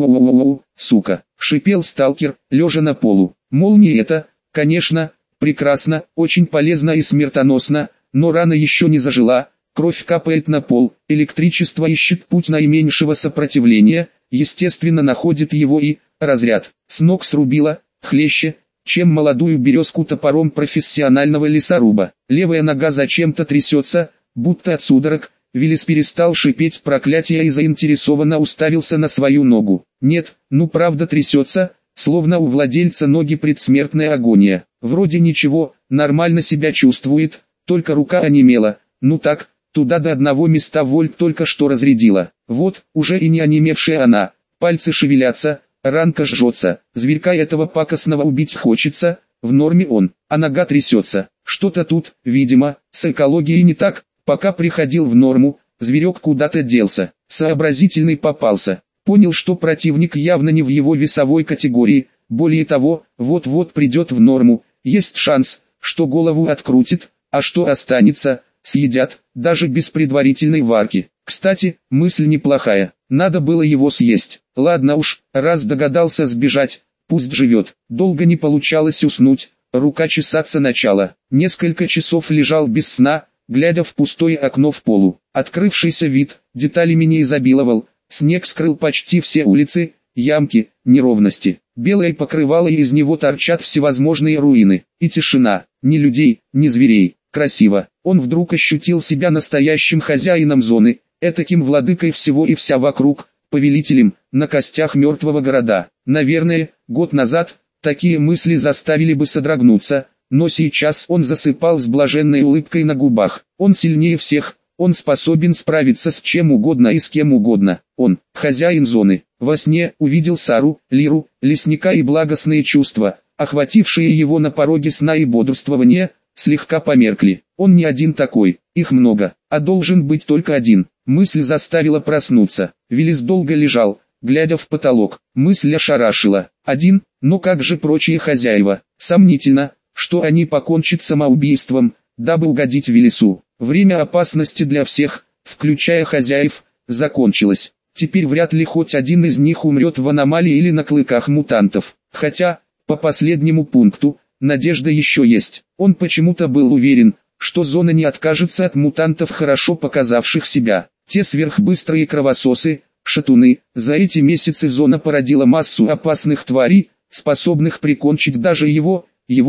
сука!» — шипел сталкер, лежа на полу. «Молния это, конечно, прекрасно, очень полезно и смертоносно, но рана еще не зажила, кровь капает на пол, электричество ищет путь наименьшего сопротивления, естественно находит его и, разряд, с ног срубило, хлеще, чем молодую березку топором профессионального лесоруба. Левая нога зачем-то трясется, будто от судорог». Виллис перестал шипеть проклятие и заинтересованно уставился на свою ногу. «Нет, ну правда трясется, словно у владельца ноги предсмертная агония. Вроде ничего, нормально себя чувствует, только рука онемела. Ну так, туда до одного места вольт только что разрядила. Вот, уже и не онемевшая она, пальцы шевелятся, ранка жжется, зверька этого пакостного убить хочется, в норме он, а нога трясется. Что-то тут, видимо, с экологией не так». Пока приходил в норму, зверек куда-то делся, сообразительный попался, понял, что противник явно не в его весовой категории, более того, вот-вот придет в норму, есть шанс, что голову открутит, а что останется, съедят, даже без предварительной варки. Кстати, мысль неплохая, надо было его съесть. Ладно уж, раз догадался сбежать, пусть живет. Долго не получалось уснуть, рука чесаться начала. Несколько часов лежал без сна, глядя в пустое окно в полу. Открывшийся вид деталями не изобиловал, снег скрыл почти все улицы, ямки, неровности. Белое покрывало, и из него торчат всевозможные руины. И тишина, ни людей, ни зверей. Красиво. Он вдруг ощутил себя настоящим хозяином зоны, этаким владыкой всего и вся вокруг, повелителем, на костях мертвого города. Наверное, год назад, такие мысли заставили бы содрогнуться, но сейчас он засыпал с блаженной улыбкой на губах. Он сильнее всех, он способен справиться с чем угодно и с кем угодно. Он, хозяин зоны. Во сне увидел Сару, Лиру, лесника, и благостные чувства, охватившие его на пороге сна и бодрствования, слегка померкли. Он не один такой, их много, а должен быть только один. Мысль заставила проснуться. Виллис долго лежал, глядя в потолок. Мысль ошарашила. Один, но как же прочие хозяева? Сомнительно, что они покончат самоубийством, дабы угодить Виллису. Время опасности для всех, включая хозяев, закончилось. Теперь вряд ли хоть один из них умрет в аномалии или на клыках мутантов. Хотя, по последнему пункту, надежда еще есть. Он почему-то был уверен, что зона не откажется от мутантов, хорошо показавших себя. Те сверхбыстрые кровососы, шатуны. За эти месяцы зона породила массу опасных тварей, способных прикончить даже его,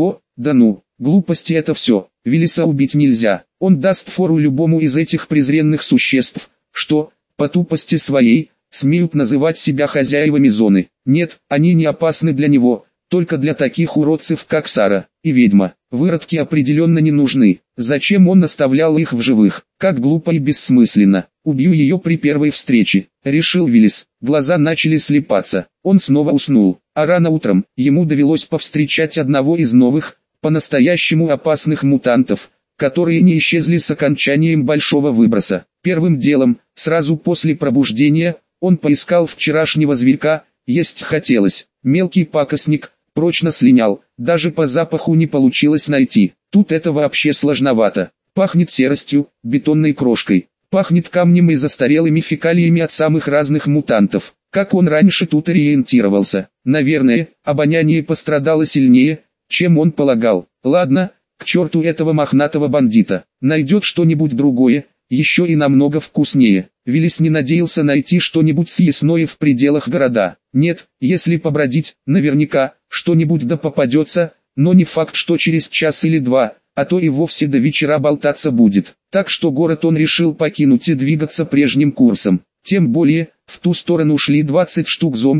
да ну, глупости это все. Виллиса убить нельзя. Он даст фору любому из этих презренных существ, что, по тупости своей, смеют называть себя хозяевами зоны. Нет, они не опасны для него, только для таких уродцев, как Сара и ведьма. Выродки определенно не нужны. Зачем он оставлял их в живых? Как глупо и бессмысленно. Убью ее при первой встрече, решил Виллис. Глаза начали слепаться. Он снова уснул. А рано утром ему довелось повстречать одного из новых, по-настоящему опасных мутантов, которые не исчезли с окончанием большого выброса. Первым делом, сразу после пробуждения, он поискал вчерашнего зверька. Есть хотелось. Мелкий пакостник, прочно слинял, даже по запаху не получилось найти. Тут это вообще сложновато. Пахнет серостью, бетонной крошкой. Пахнет камнем и застарелыми фекалиями от самых разных мутантов. Как он раньше тут ориентировался? Наверное, обоняние пострадало сильнее, чем он полагал. Ладно, к черту этого мохнатого бандита. Найдет что-нибудь другое, еще и намного вкуснее. Виллис не надеялся найти что-нибудь съестное в пределах города. Нет, если побродить, наверняка, что-нибудь да попадется, но не факт, что через час или два, а то и вовсе до вечера болтаться будет. Так что город он решил покинуть и двигаться прежним курсом. Тем более, в ту сторону шли 20 штук зомби,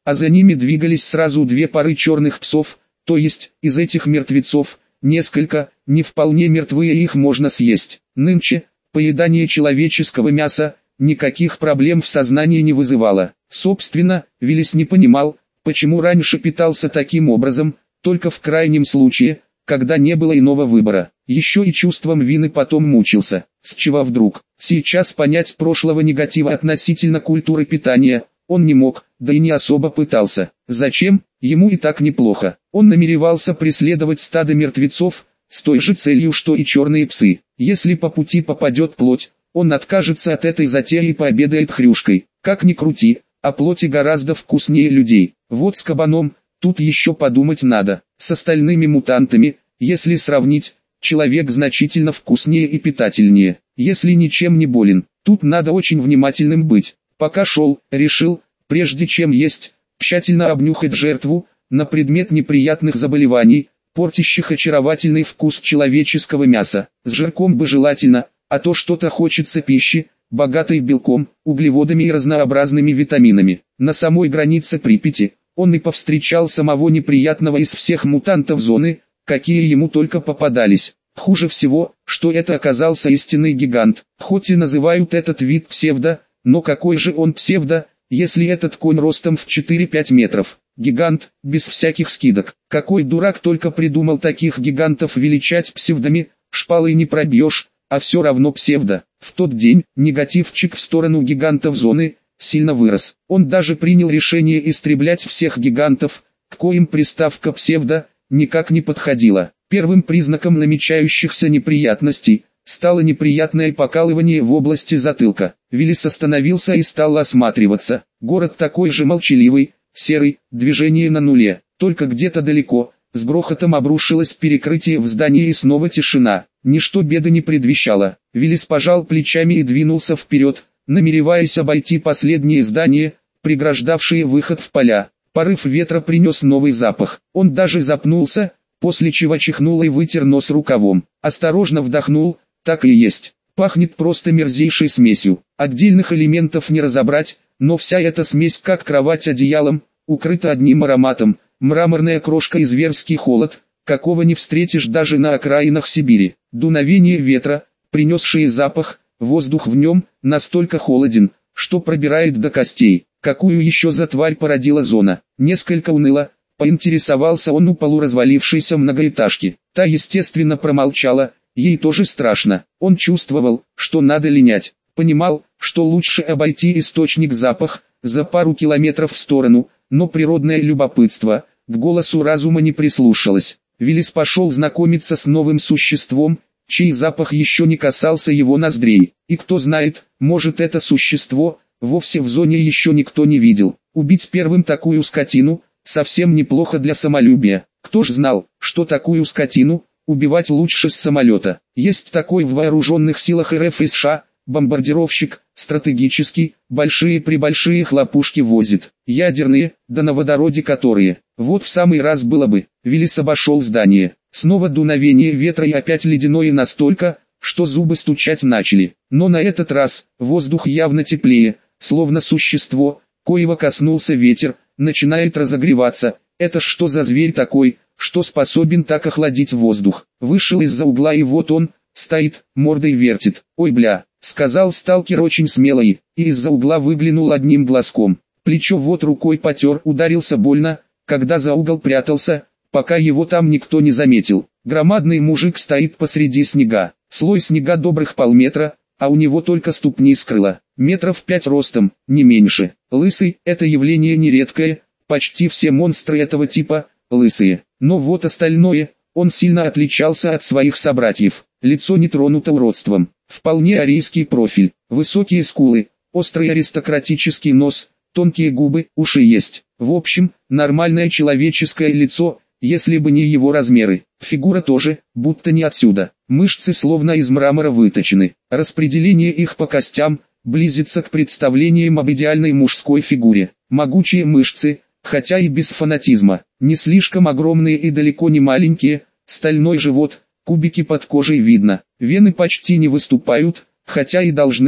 а за ними двигались сразу две пары черных псов, то есть, из этих мертвецов, несколько, не вполне мертвые, их можно съесть. Нынче, поедание человеческого мяса, никаких проблем в сознании не вызывало. Собственно, Виллис не понимал, почему раньше питался таким образом, только в крайнем случае, когда не было иного выбора. Еще и чувством вины потом мучился. С чего вдруг? Сейчас понять прошлого негатива относительно культуры питания он не мог, да и не особо пытался. Зачем? Ему и так неплохо. Он намеревался преследовать стадо мертвецов, с той же целью, что и черные псы. Если по пути попадет плоть, он откажется от этой затеи и пообедает хрюшкой. Как ни крути, а плоти гораздо вкуснее людей. Вот с кабаном, тут еще подумать надо. С остальными мутантами, если сравнить, человек значительно вкуснее и питательнее, если ничем не болен. Тут надо очень внимательным быть. Пока шел, решил, прежде чем есть, тщательно обнюхать жертву, на предмет неприятных заболеваний, портящих очаровательный вкус человеческого мяса. С жирком бы желательно, а то что-то хочется пищи, богатой белком, углеводами и разнообразными витаминами. На самой границе Припяти, он и повстречал самого неприятного из всех мутантов зоны, какие ему только попадались. Хуже всего, что это оказался истинный гигант. Хоть и называют этот вид псевдо, но какой же он псевдо, если этот конь ростом в 4-5 метров? Гигант, без всяких скидок. Какой дурак только придумал таких гигантов величать псевдами, шпалой не пробьешь, а все равно псевдо. В тот день, негативчик в сторону гигантов зоны, сильно вырос. Он даже принял решение истреблять всех гигантов, к коим приставка псевдо никак не подходила. Первым признаком намечающихся неприятностей стало неприятное покалывание в области затылка. Виллис остановился и стал осматриваться. Город такой же молчаливый, серый, движение на нуле. Только где-то далеко, с грохотом обрушилось перекрытие в здании и снова тишина. Ничто беды не предвещало. Виллис пожал плечами и двинулся вперед, намереваясь обойти последние здания, преграждавшие выход в поля. Порыв ветра принес новый запах. Он даже запнулся, после чего чихнул и вытер нос рукавом. Осторожно вдохнул, так и есть. Пахнет просто мерзейшей смесью. Отдельных элементов не разобрать, но вся эта смесь как кровать одеялом, укрыта одним ароматом. Мраморная крошка и зверский холод, какого не встретишь даже на окраинах Сибири. Дуновение ветра, принесшее запах, воздух в нем, настолько холоден, что пробирает до костей. Какую еще за тварь породила зона? Несколько уныло, поинтересовался он у полуразвалившейся многоэтажки. Та естественно промолчала, ей тоже страшно. Он чувствовал, что надо линять. Понимал, что лучше обойти источник запах, за пару километров в сторону, но природное любопытство, к голосу разума не прислушалось. Виллис пошел знакомиться с новым существом, чей запах еще не касался его ноздрей. И кто знает, может это существо, вовсе в зоне еще никто не видел. Убить первым такую скотину, совсем неплохо для самолюбия. Кто ж знал, что такую скотину убивать лучше с самолета. Есть такой в вооруженных силах РФ и США, бомбардировщик, стратегический, большие-пребольшие хлопушки возит. Ядерные, да на водороде которые. Вот в самый раз было бы. Виллис обошел здание. Снова дуновение ветра и опять ледяное настолько, что зубы стучать начали. Но на этот раз, воздух явно теплее, словно существо, коего коснулся ветер, начинает разогреваться. Это что за зверь такой, что способен так охладить воздух? Вышел из-за угла и вот он, стоит, мордой вертит. «Ой бля», — сказал сталкер очень смело и из-за угла выглянул одним глазком. Плечо вот рукой потер, ударился больно, когда за угол прятался, пока его там никто не заметил. Громадный мужик стоит посреди снега. Слой снега добрых полметра, а у него только ступни скрыла. Метров 5 ростом, не меньше. Лысый – это явление нередкое, почти все монстры этого типа – лысые. Но вот остальное, он сильно отличался от своих собратьев. Лицо не тронуто уродством. Вполне арийский профиль. Высокие скулы, острый аристократический нос, тонкие губы, уши есть. В общем, нормальное человеческое лицо, если бы не его размеры. Фигура тоже, будто не отсюда. Мышцы словно из мрамора выточены. Распределение их по костям близится к представлениям об идеальной мужской фигуре. Могучие мышцы, хотя и без фанатизма, не слишком огромные и далеко не маленькие, стальной живот, кубики под кожей видно. Вены почти не выступают, хотя и должны бы.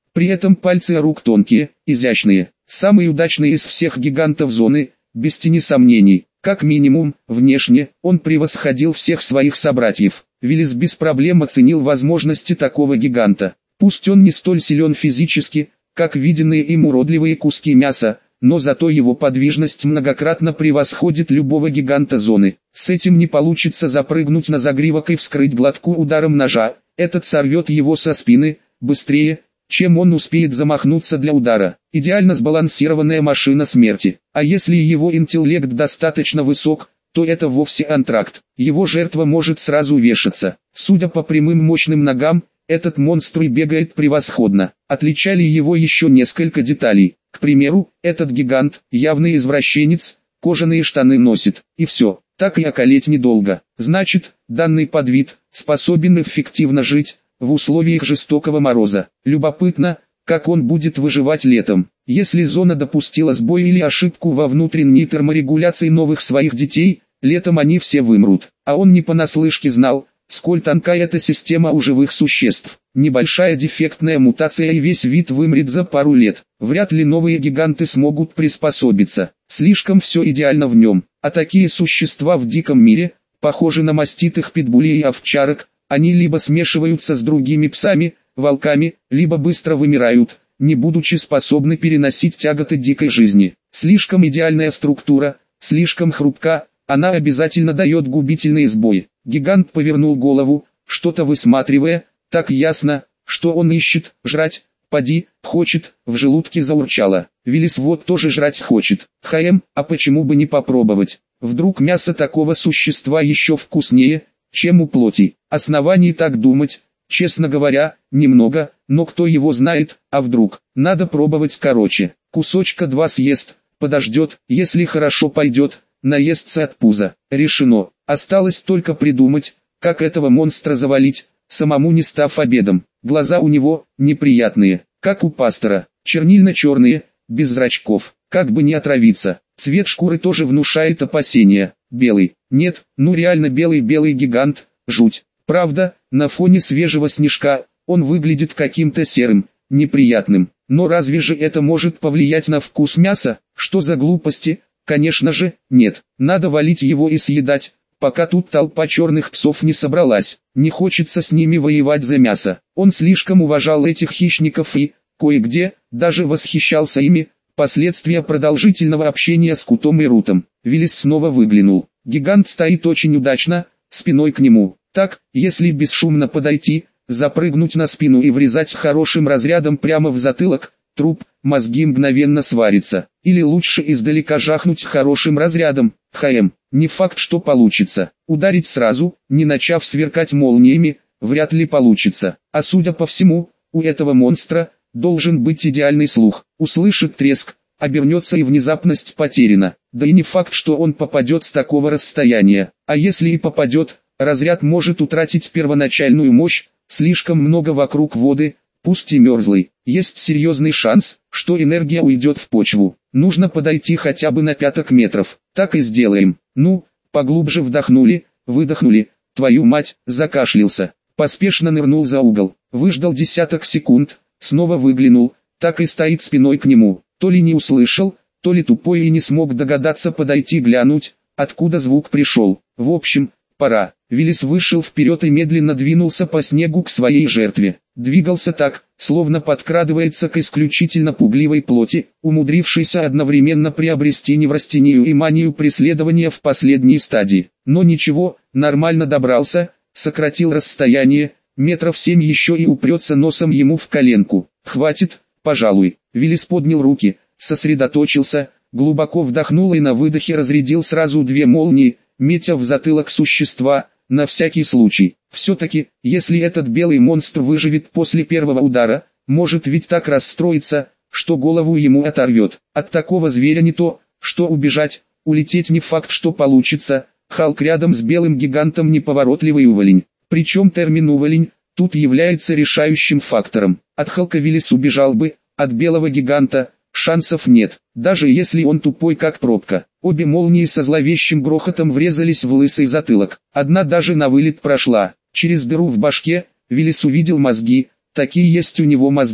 При этом пальцы рук тонкие, изящные, самый удачный из всех гигантов зоны, без тени сомнений. Как минимум, внешне, он превосходил всех своих собратьев. Виллис без проблем оценил возможности такого гиганта. Пусть он не столь силен физически, как виденные им уродливые куски мяса, но зато его подвижность многократно превосходит любого гиганта зоны. С этим не получится запрыгнуть на загривок и вскрыть глотку ударом ножа, этот сорвет его со спины, быстрее, чем он успеет замахнуться для удара. Идеально сбалансированная машина смерти. А если его интеллект достаточно высок, то это вовсе антракт. Его жертва может сразу вешаться. Судя по прямым мощным ногам, этот монстр и бегает превосходно. Отличали его еще несколько деталей. К примеру, этот гигант, явный извращенец, кожаные штаны носит, и все. Так и околеть недолго. Значит, данный подвид способен эффективно жить в условиях жестокого мороза. Любопытно, как он будет выживать летом. Если зона допустила сбой или ошибку во внутренней терморегуляции новых своих детей, летом они все вымрут. А он не понаслышке знал, сколь тонка эта система у живых существ. Небольшая дефектная мутация и весь вид вымрет за пару лет. Вряд ли новые гиганты смогут приспособиться. Слишком все идеально в нем. А такие существа в диком мире, похожи на маститых питбулей и овчарок, они либо смешиваются с другими псами, волками, либо быстро вымирают, не будучи способны переносить тяготы дикой жизни. Слишком идеальная структура, слишком хрупка, она обязательно дает губительные сбои. Гигант повернул голову, что-то высматривая, так ясно, что он ищет, жрать, поди, хочет, в желудке заурчало. Виллис вот тоже жрать хочет. А почему бы не попробовать? Вдруг мясо такого существа еще вкуснее, чем у плоти. Оснований так думать, честно говоря, немного, но кто его знает, а вдруг. Надо пробовать короче. Кусочка два съест, подождет, если хорошо пойдет, наестся от пуза. Решено. Осталось только придумать, как этого монстра завалить, самому не став обедом. Глаза у него неприятные, как у пастора, чернильно-черные, без зрачков. Как бы не отравиться. Цвет шкуры тоже внушает опасения. Белый. Нет, ну реально белый гигант, жуть. Правда, на фоне свежего снежка, он выглядит каким-то серым, неприятным. Но разве же это может повлиять на вкус мяса? Что за глупости? Конечно же, нет. Надо валить его и съедать, пока тут толпа черных псов не собралась. Не хочется с ними воевать за мясо. Он слишком уважал этих хищников и, кое-где, даже восхищался ими. Последствия продолжительного общения с Кутом и Рутом. Виллис снова выглянул. Гигант стоит очень удачно, спиной к нему. Так, если бесшумно подойти, запрыгнуть на спину и врезать хорошим разрядом прямо в затылок, труп, мозги мгновенно сварятся. Или лучше издалека жахнуть хорошим разрядом. Не факт, что получится. Ударить сразу, не начав сверкать молниями, вряд ли получится. А судя по всему, у этого монстра должен быть идеальный слух. Услышит треск, обернется и внезапность потеряна. Да и не факт, что он попадет с такого расстояния. А если и попадет, разряд может утратить первоначальную мощь, слишком много вокруг воды, пусть и мерзлой. Есть серьезный шанс, что энергия уйдет в почву. Нужно подойти хотя бы на 5 метров. Так и сделаем. Ну, поглубже вдохнули, выдохнули. Твою мать, закашлялся. Поспешно нырнул за угол. Выждал десяток секунд. Снова выглянул, так и стоит спиной к нему. То ли не услышал, то ли тупой и не смог догадаться подойти глянуть, откуда звук пришел. В общем, пора. Виллис вышел вперед и медленно двинулся по снегу к своей жертве. Двигался так, словно подкрадывается к исключительно пугливой плоти, умудрившейся одновременно приобрести неврастению и манию преследования в последней стадии. Но ничего, нормально добрался, сократил расстояние, метров 7 еще и упрется носом ему в коленку. Хватит, пожалуй. Виллис поднял руки, сосредоточился, глубоко вдохнул и на выдохе разрядил сразу 2 молнии, метя в затылок существа, на всякий случай. Все-таки, если этот белый монстр выживет после первого удара, может ведь так расстроиться, что голову ему оторвет. От такого зверя не то, что убежать, улететь не факт, что получится. Халк рядом с белым гигантом неповоротливый уволень. Причем термин «уволень» тут является решающим фактором. От Халка Виллис убежал бы, от белого гиганта шансов нет, даже если он тупой как пробка. Обе молнии со зловещим грохотом врезались в лысый затылок. Одна даже на вылет прошла. Через дыру в башке Виллис увидел мозги, такие есть у него мозги.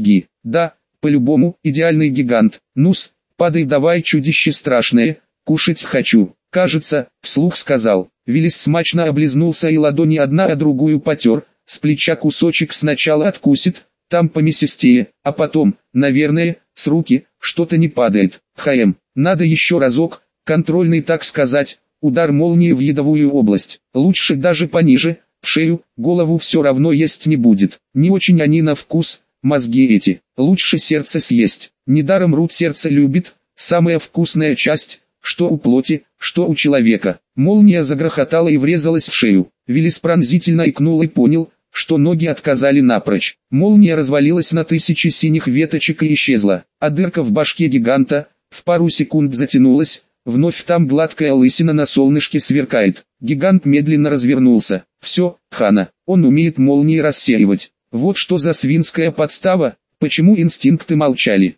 Да, по-любому, идеальный гигант. Ну-с, падай давай, чудище страшное, кушать хочу. Кажется, вслух сказал. Виллис смачно облизнулся и ладони одна о другую потер, с плеча кусочек сначала откусит, там помесистее, а потом, наверное, с руки, что-то не падает. Надо еще разок, контрольный так сказать, удар молнии в ядовую область. Лучше даже пониже, в шею, голову все равно есть не будет. Не очень они на вкус, мозги эти. Лучше сердце съесть. Недаром Рут сердце любит, самая вкусная часть, что у плоти, что у человека. Молния загрохотала и врезалась в шею. Виллис пронзительно икнул и понял, что ноги отказали напрочь. Молния развалилась на тысячи синих веточек и исчезла, а дырка в башке гиганта в пару секунд затянулась, вновь там гладкая лысина на солнышке сверкает. Гигант медленно развернулся. Все, Хана, он умеет молнии рассеивать. Вот что за свинская подстава, почему инстинкты молчали.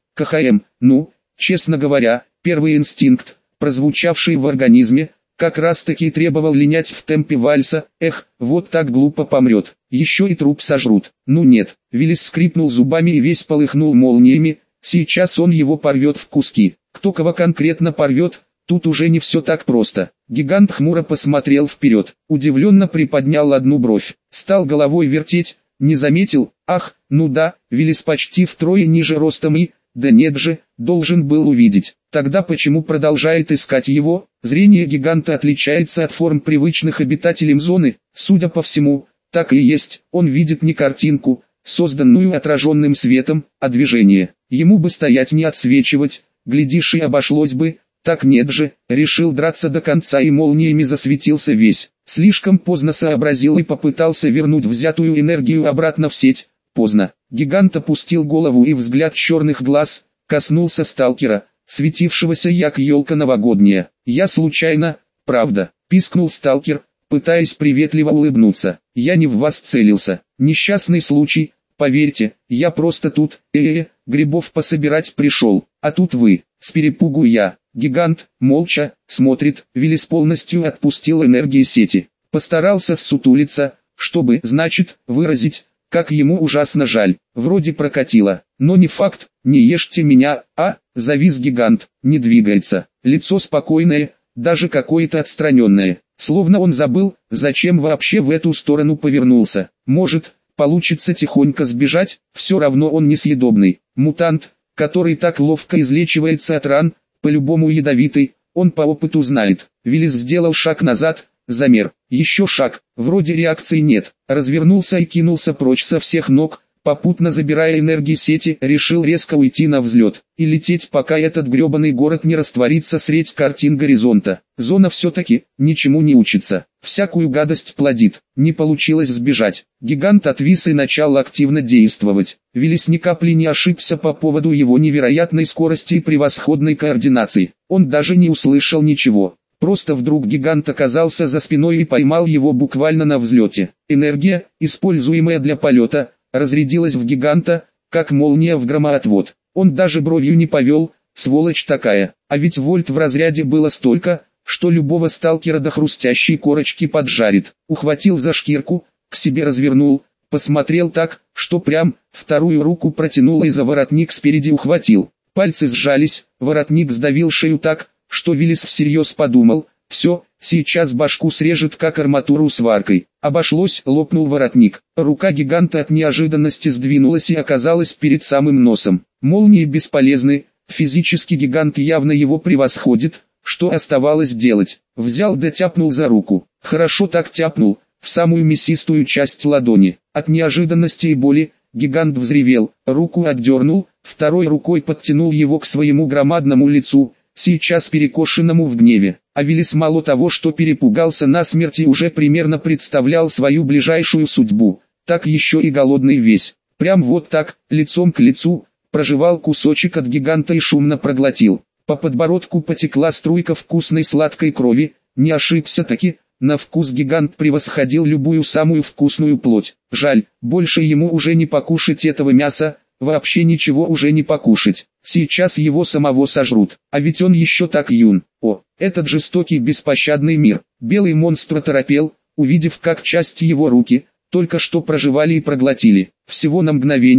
Ну, честно говоря, первый инстинкт, прозвучавший в организме, как раз таки требовал линять в темпе вальса. Вот так глупо помрет, еще и труп сожрут. Ну нет, Виллис скрипнул зубами и весь полыхнул молниями, сейчас он его порвет в куски. Кто кого конкретно порвет, тут уже не все так просто. Гигант хмуро посмотрел вперед, удивленно приподнял одну бровь, стал головой вертеть, не заметил, ну да, Виллис почти втрое ниже ростом и, да нет же, должен был увидеть. Тогда почему продолжает искать его? Зрение гиганта отличается от форм привычных обитателям зоны, судя по всему, так и есть, он видит не картинку, созданную отраженным светом, а движение. Ему бы стоять не отсвечивать, глядишь и обошлось бы, так нет же, решил драться до конца и молниями засветился весь. Слишком поздно сообразил и попытался вернуть взятую энергию обратно в сеть. Поздно. Гигант опустил голову и взгляд черных глаз коснулся сталкера, светившегося як елка новогодняя. «Я случайно, правда», — пискнул сталкер, пытаясь приветливо улыбнуться. «Я не в вас целился. Несчастный случай, поверьте, я просто тут, грибов пособирать пришел, а тут вы, с перепугу я». Гигант, молча, смотрит, Виллис полностью отпустил энергии сети. Постарался ссутулиться, чтобы, значит, выразить, как ему ужасно жаль. Вроде прокатило, но не факт. «Не ешьте меня, завис гигант, не двигается. Лицо спокойное, даже какое-то отстраненное. Словно он забыл, зачем вообще в эту сторону повернулся. Может, получится тихонько сбежать, все равно он несъедобный. Мутант, который так ловко излечивается от ран, по-любому ядовитый, он по опыту знает. Виллис сделал шаг назад, замер. Еще шаг, вроде реакции нет. Развернулся и кинулся прочь со всех ног, попутно забирая энергии сети, решил резко уйти на взлет и лететь, пока этот гребаный город не растворится средь картин горизонта. Зона все-таки ничему не учится, всякую гадость плодит. Не получилось сбежать. Гигант отвис и начал активно действовать. Виллис ни капли не ошибся по поводу его невероятной скорости и превосходной координации. Он даже не услышал ничего. Просто вдруг гигант оказался за спиной и поймал его буквально на взлете. Энергия, используемая для полета, разрядилась в гиганта, как молния в громоотвод. Он даже бровью не повел, сволочь такая. А ведь вольт в разряде было столько, что любого сталкера до хрустящей корочки поджарит. Ухватил за шкирку, к себе развернул, посмотрел так, что прям вторую руку протянул и за воротник спереди ухватил. Пальцы сжались, воротник сдавил шею так, что Виллис всерьез подумал: все, сейчас башку срежет как арматуру сваркой. Обошлось, лопнул воротник. Рука гиганта от неожиданности сдвинулась и оказалась перед самым носом. Молнии бесполезны, физически гигант явно его превосходит. Что оставалось делать? Взял да тяпнул за руку. Хорошо так тяпнул, в самую мясистую часть ладони. От неожиданности и боли гигант взревел, руку отдернул, второй рукой подтянул его к своему громадному лицу, сейчас перекошенному в гневе. А Виллис мало того, что перепугался насмерть и уже примерно представлял свою ближайшую судьбу, так еще и голодный весь. Прям вот так, лицом к лицу, прожевал кусочек от гиганта и шумно проглотил. По подбородку потекла струйка вкусной сладкой крови, не ошибся таки, на вкус гигант превосходил любую самую вкусную плоть. Жаль, больше ему уже не покушать этого мяса, вообще ничего уже не покушать. Сейчас его самого сожрут, а ведь он еще так юн. О, этот жестокий беспощадный мир. Белый монстр оторопел, увидев, как часть его руки только что прожевали и проглотили. Всего на мгновение,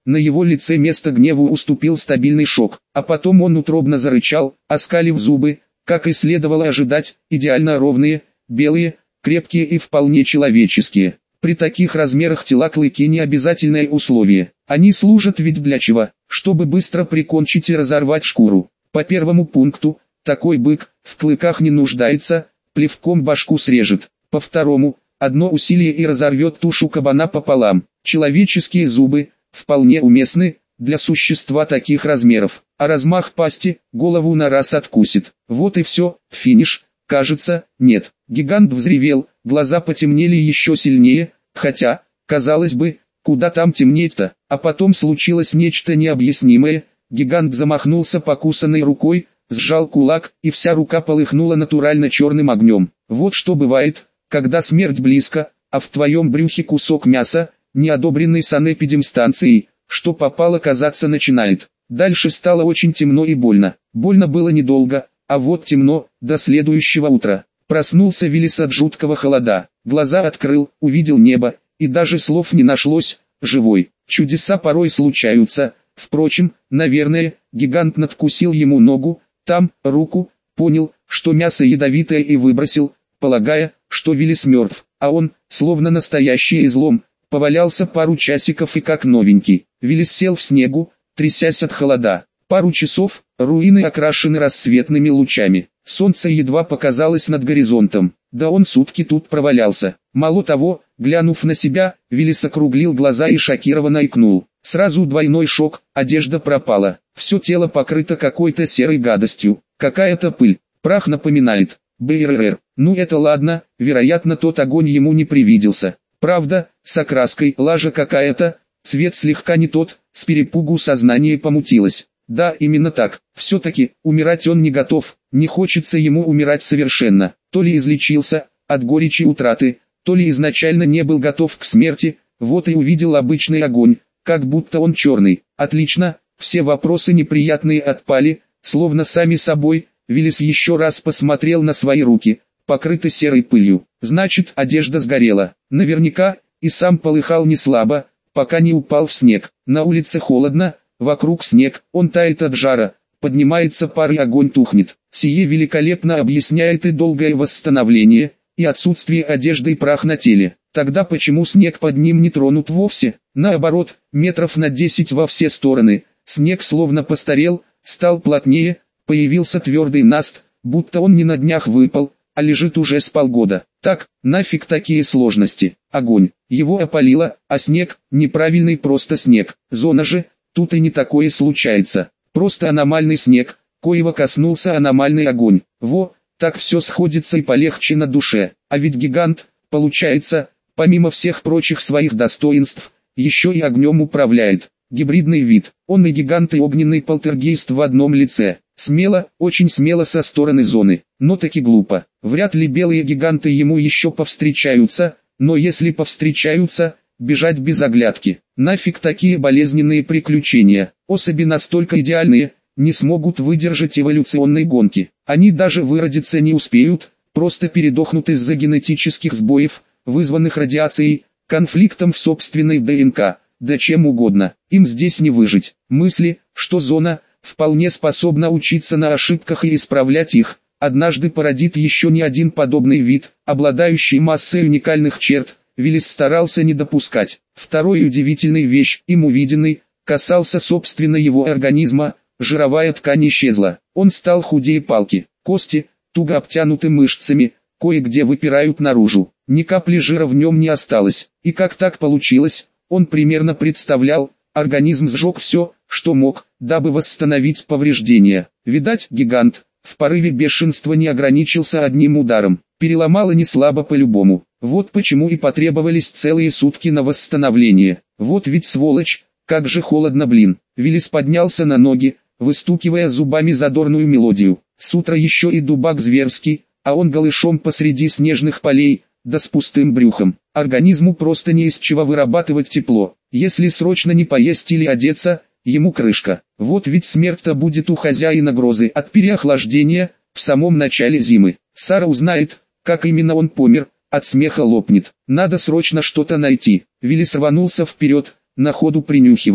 На его лице место гневу уступил стабильный шок, а потом он утробно зарычал, оскалив зубы, как и следовало ожидать, идеально ровные, белые, крепкие и вполне человеческие. При таких размерах тела клыки не обязательное условие. Они служат ведь для чего? Чтобы быстро прикончить и разорвать шкуру. По первому пункту, такой бык в клыках не нуждается, плевком башку срежет. По второму, одно усилие и разорвет тушу кабана пополам. Человеческие зубы вполне уместны для существа таких размеров, а размах пасти голову на раз откусит. Вот и все, финиш. Кажется, нет. Гигант взревел, глаза потемнели еще сильнее, хотя, казалось бы, куда там темнеть-то, а потом случилось нечто необъяснимое. Гигант замахнулся покусанной рукой, сжал кулак, и вся рука полыхнула натурально черным огнем. Вот что бывает, когда смерть близко, а в твоем брюхе кусок мяса, не одобренный санэпидемстанцией, что попало казаться начинает. Дальше стало очень темно и больно. Больно было недолго, а вот темно, до следующего утра. Проснулся Виллис от жуткого холода, глаза открыл, увидел небо, и даже слов не нашлось, живой. Чудеса порой случаются, впрочем, наверное, гигант надкусил ему ногу, там, руку, понял, что мясо ядовитое и выбросил, полагая, что Виллис мертв, а он, словно настоящий излом, повалялся пару часиков и как новенький. Виллис сел в снегу, трясясь от холода. Пару часов, руины окрашены рассветными лучами. Солнце едва показалось над горизонтом. Да он сутки тут провалялся. Мало того, глянув на себя, Виллис округлил глаза и шокированно икнул. Сразу двойной шок, одежда пропала. Все тело покрыто какой-то серой гадостью. Какая-то пыль, прах напоминает. БРР. Ну это ладно, вероятно тот огонь ему не привиделся. Правда, с окраской лажа какая-то, цвет слегка не тот, с перепугу сознание помутилось. Да, именно так. Все-таки, умирать он не готов, не хочется ему умирать совершенно. То ли излечился от горечи утраты, то ли изначально не был готов к смерти, вот и увидел обычный огонь, как будто он черный. Отлично, все вопросы неприятные отпали, словно сами собой. Виллис еще раз посмотрел на свои руки, покрыты серой пылью. Значит, одежда сгорела. Наверняка, и сам полыхал не слабо, пока не упал в снег. На улице холодно. Вокруг снег, он тает от жара, поднимается пар и огонь тухнет. Сие великолепно объясняет и долгое восстановление, и отсутствие одежды и прах на теле. Тогда почему снег под ним не тронут вовсе? Наоборот, метров на 10 во все стороны, снег словно постарел, стал плотнее, появился твердый наст, будто он не на днях выпал, а лежит уже с полгода. Так, нафиг такие сложности. Огонь, его опалило, а снег, неправильный просто снег. Зона же, тут и не такое случается. Просто аномальный снег, коего коснулся аномальный огонь. Во, так все сходится и полегче на душе. А ведь гигант, получается, помимо всех прочих своих достоинств, еще и огнем управляет. Гибридный вид. Он и гигант, и огненный полтергейст в одном лице. Смело, очень смело со стороны зоны. Но таки глупо. Вряд ли белые гиганты ему еще повстречаются, но если повстречаются, бежать без оглядки. Нафиг такие болезненные приключения. Особи настолько идеальные, не смогут выдержать эволюционной гонки. Они даже выродиться не успеют, просто передохнут из-за генетических сбоев, вызванных радиацией, конфликтом в собственной ДНК, да чем угодно. Им здесь не выжить. Мысли, что зона вполне способна учиться на ошибках и исправлять их, однажды породит еще не один подобный вид, обладающий массой уникальных черт, Виллис старался не допускать. Второй удивительной вещь, им увиденный, касался собственно его организма. Жировая ткань исчезла. Он стал худее палки. Кости, туго обтянуты мышцами, кое-где выпирают наружу. Ни капли жира в нем не осталось. И как так получилось, он примерно представлял. Организм сжег все, что мог, дабы восстановить повреждения. Видать, гигант, в порыве бешенства не ограничился одним ударом. Переломало не слабо по-любому. Вот почему и потребовались целые сутки на восстановление. Вот ведь сволочь, как же холодно, блин. Виллис поднялся на ноги, выстукивая зубами задорную мелодию. С утра еще и дубак зверский, а он голышом посреди снежных полей, да с пустым брюхом. Организму просто не из чего вырабатывать тепло. Если срочно не поесть или одеться, ему крышка. Вот ведь смерть-то будет у хозяина грозы от переохлаждения, в самом начале зимы. Сара узнает, как именно он помер, от смеха лопнет. Надо срочно что-то найти. Виллис рванулся вперед, на ходу принюхиваясь.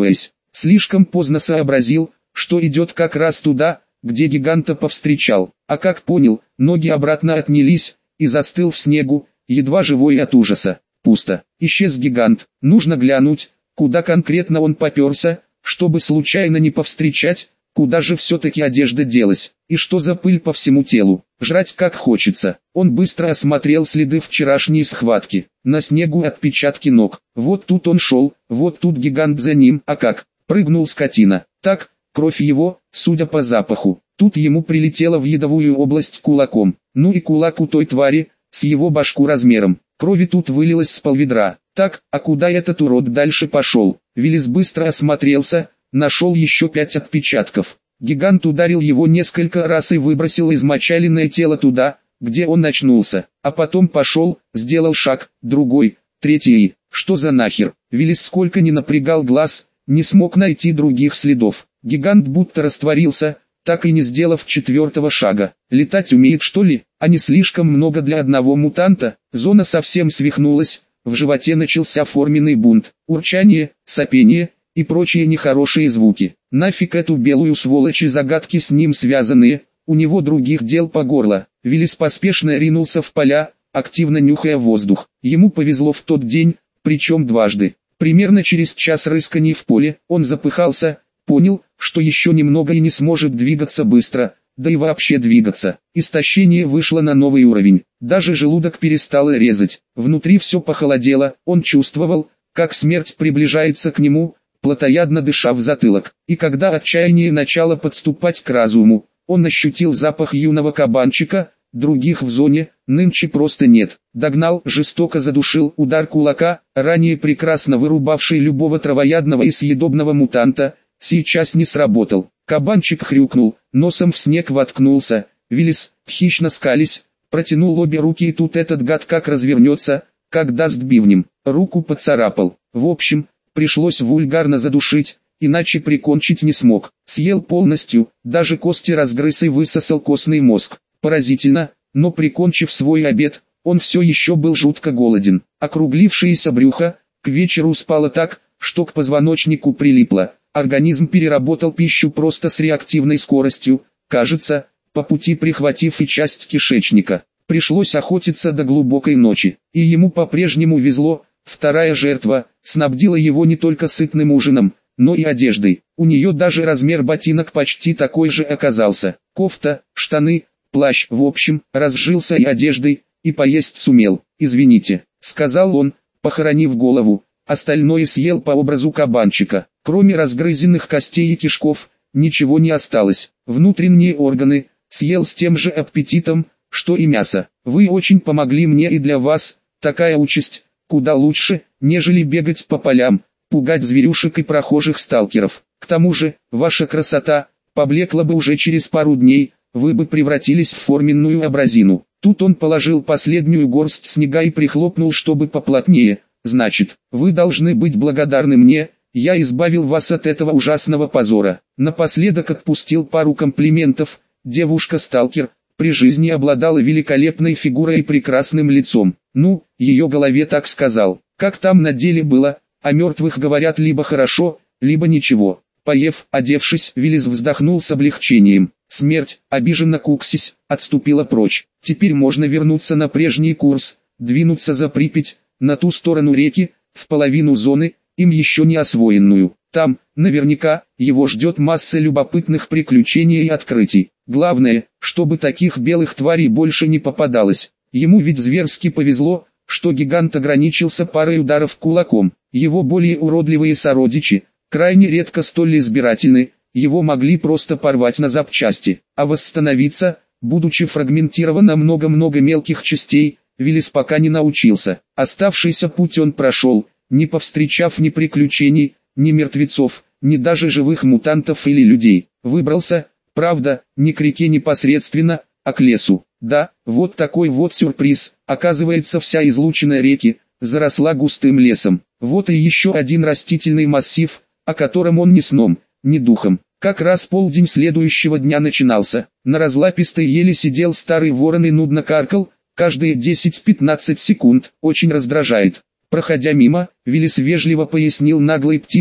Слишком поздно сообразил, что идет как раз туда, где гиганта повстречал, а как понял, ноги обратно отнялись, и застыл в снегу, едва живой от ужаса. Пусто, исчез гигант, нужно глянуть, куда конкретно он поперся, чтобы случайно не повстречать, куда же все-таки одежда делась, и что за пыль по всему телу, жрать как хочется. Он быстро осмотрел следы вчерашней схватки, на снегу отпечатки ног, вот тут он шел, вот тут гигант за ним, а как, прыгнул скотина, так, кровь его, судя по запаху, тут ему прилетело в ядовую область кулаком, ну и кулак у той твари, с его башку размером, крови тут вылилось с полведра. Так, а куда этот урод дальше пошел? Виллис быстро осмотрелся, нашел еще 5 отпечатков. Гигант ударил его несколько раз и выбросил измочаленное тело туда, где он очнулся, а потом пошел, сделал шаг, другой, третий. Что за нахер? Виллис сколько ни напрягал глаз, не смог найти других следов. Гигант будто растворился, так и не сделав 4-го шага. Летать умеет, что ли? А не слишком много для одного мутанта? Зона совсем свихнулась, в животе начался форменный бунт, урчание, сопение и прочие нехорошие звуки. Нафиг эту белую сволочь и загадки с ним связанные, у него других дел по горло. Виллис поспешно ринулся в поля, активно нюхая воздух. Ему повезло в тот день, причем дважды. Примерно через час рысканий в поле, он запыхался, понял, что еще немного и не сможет двигаться быстро, да и вообще двигаться. Истощение вышло на новый уровень, даже желудок перестало резать, внутри все похолодело, он чувствовал, как смерть приближается к нему, плотоядно дыша в затылок, и когда отчаяние начало подступать к разуму, он ощутил запах юного кабанчика, других в зоне, нынче просто нет. Догнал, жестоко задушил удар кулака, ранее прекрасно вырубавший любого травоядного и съедобного мутанта, сейчас не сработал. Кабанчик хрюкнул, носом в снег воткнулся. Виллис, хищно скались, протянул обе руки, и тут этот гад как развернется, как даст бивнем. Руку поцарапал. В общем, пришлось вульгарно задушить, иначе прикончить не смог. Съел полностью, даже кости разгрыз и высосал костный мозг. Поразительно, но прикончив свой обед, он все еще был жутко голоден. Округлившееся брюхо к вечеру спало так, что к позвоночнику прилипло. Организм переработал пищу просто с реактивной скоростью, кажется, по пути прихватив и часть кишечника. Пришлось охотиться до глубокой ночи, и ему по-прежнему везло. Вторая жертва снабдила его не только сытным ужином, но и одеждой. У нее даже размер ботинок почти такой же оказался. Кофта, штаны, плащ, в общем, разжился и одеждой, и поесть сумел. «Извините», — сказал он, похоронив голову, остальное съел по образу кабанчика. Кроме разгрызенных костей и кишков, ничего не осталось. Внутренние органы съел с тем же аппетитом, что и мясо. Вы очень помогли мне, и для вас такая участь куда лучше, нежели бегать по полям, пугать зверюшек и прохожих сталкеров. К тому же, ваша красота поблекла бы уже через пару дней, вы бы превратились в форменную абразину. Тут он положил последнюю горсть снега и прихлопнул, чтобы поплотнее. Значит, вы должны быть благодарны мне, я избавил вас от этого ужасного позора. Напоследок отпустил пару комплиментов. Девушка-сталкер при жизни обладала великолепной фигурой и прекрасным лицом. Ну, ее голове так сказал. Как там на деле было, о мертвых говорят либо хорошо, либо ничего. Поев, одевшись, Виллис вздохнул с облегчением. Смерть, обиженно куксись, отступила прочь. Теперь можно вернуться на прежний курс, двинуться за Припять, на ту сторону реки, в половину зоны, им еще не освоенную. Там, наверняка, его ждет масса любопытных приключений и открытий. Главное, чтобы таких белых тварей больше не попадалось. Ему ведь зверски повезло, что гигант ограничился парой ударов кулаком. Его более уродливые сородичи, крайне редко столь избирательны, его могли просто порвать на запчасти. А восстановиться, будучи фрагментирован на много-много мелких частей, Виллис пока не научился. Оставшийся путь он прошел, не повстречав ни приключений, ни мертвецов, ни даже живых мутантов или людей. Выбрался, правда, не к реке непосредственно, а к лесу. Да, вот такой вот сюрприз. Оказывается, вся излучина реки заросла густым лесом. Вот и еще один растительный массив, о котором он ни сном, ни духом. Как раз полдень следующего дня начинался. На разлапистой еле сидел старый ворон и нудно каркал, каждые 10-15 секунд, очень раздражает. Проходя мимо, Виллис вежливо пояснил наглой птице,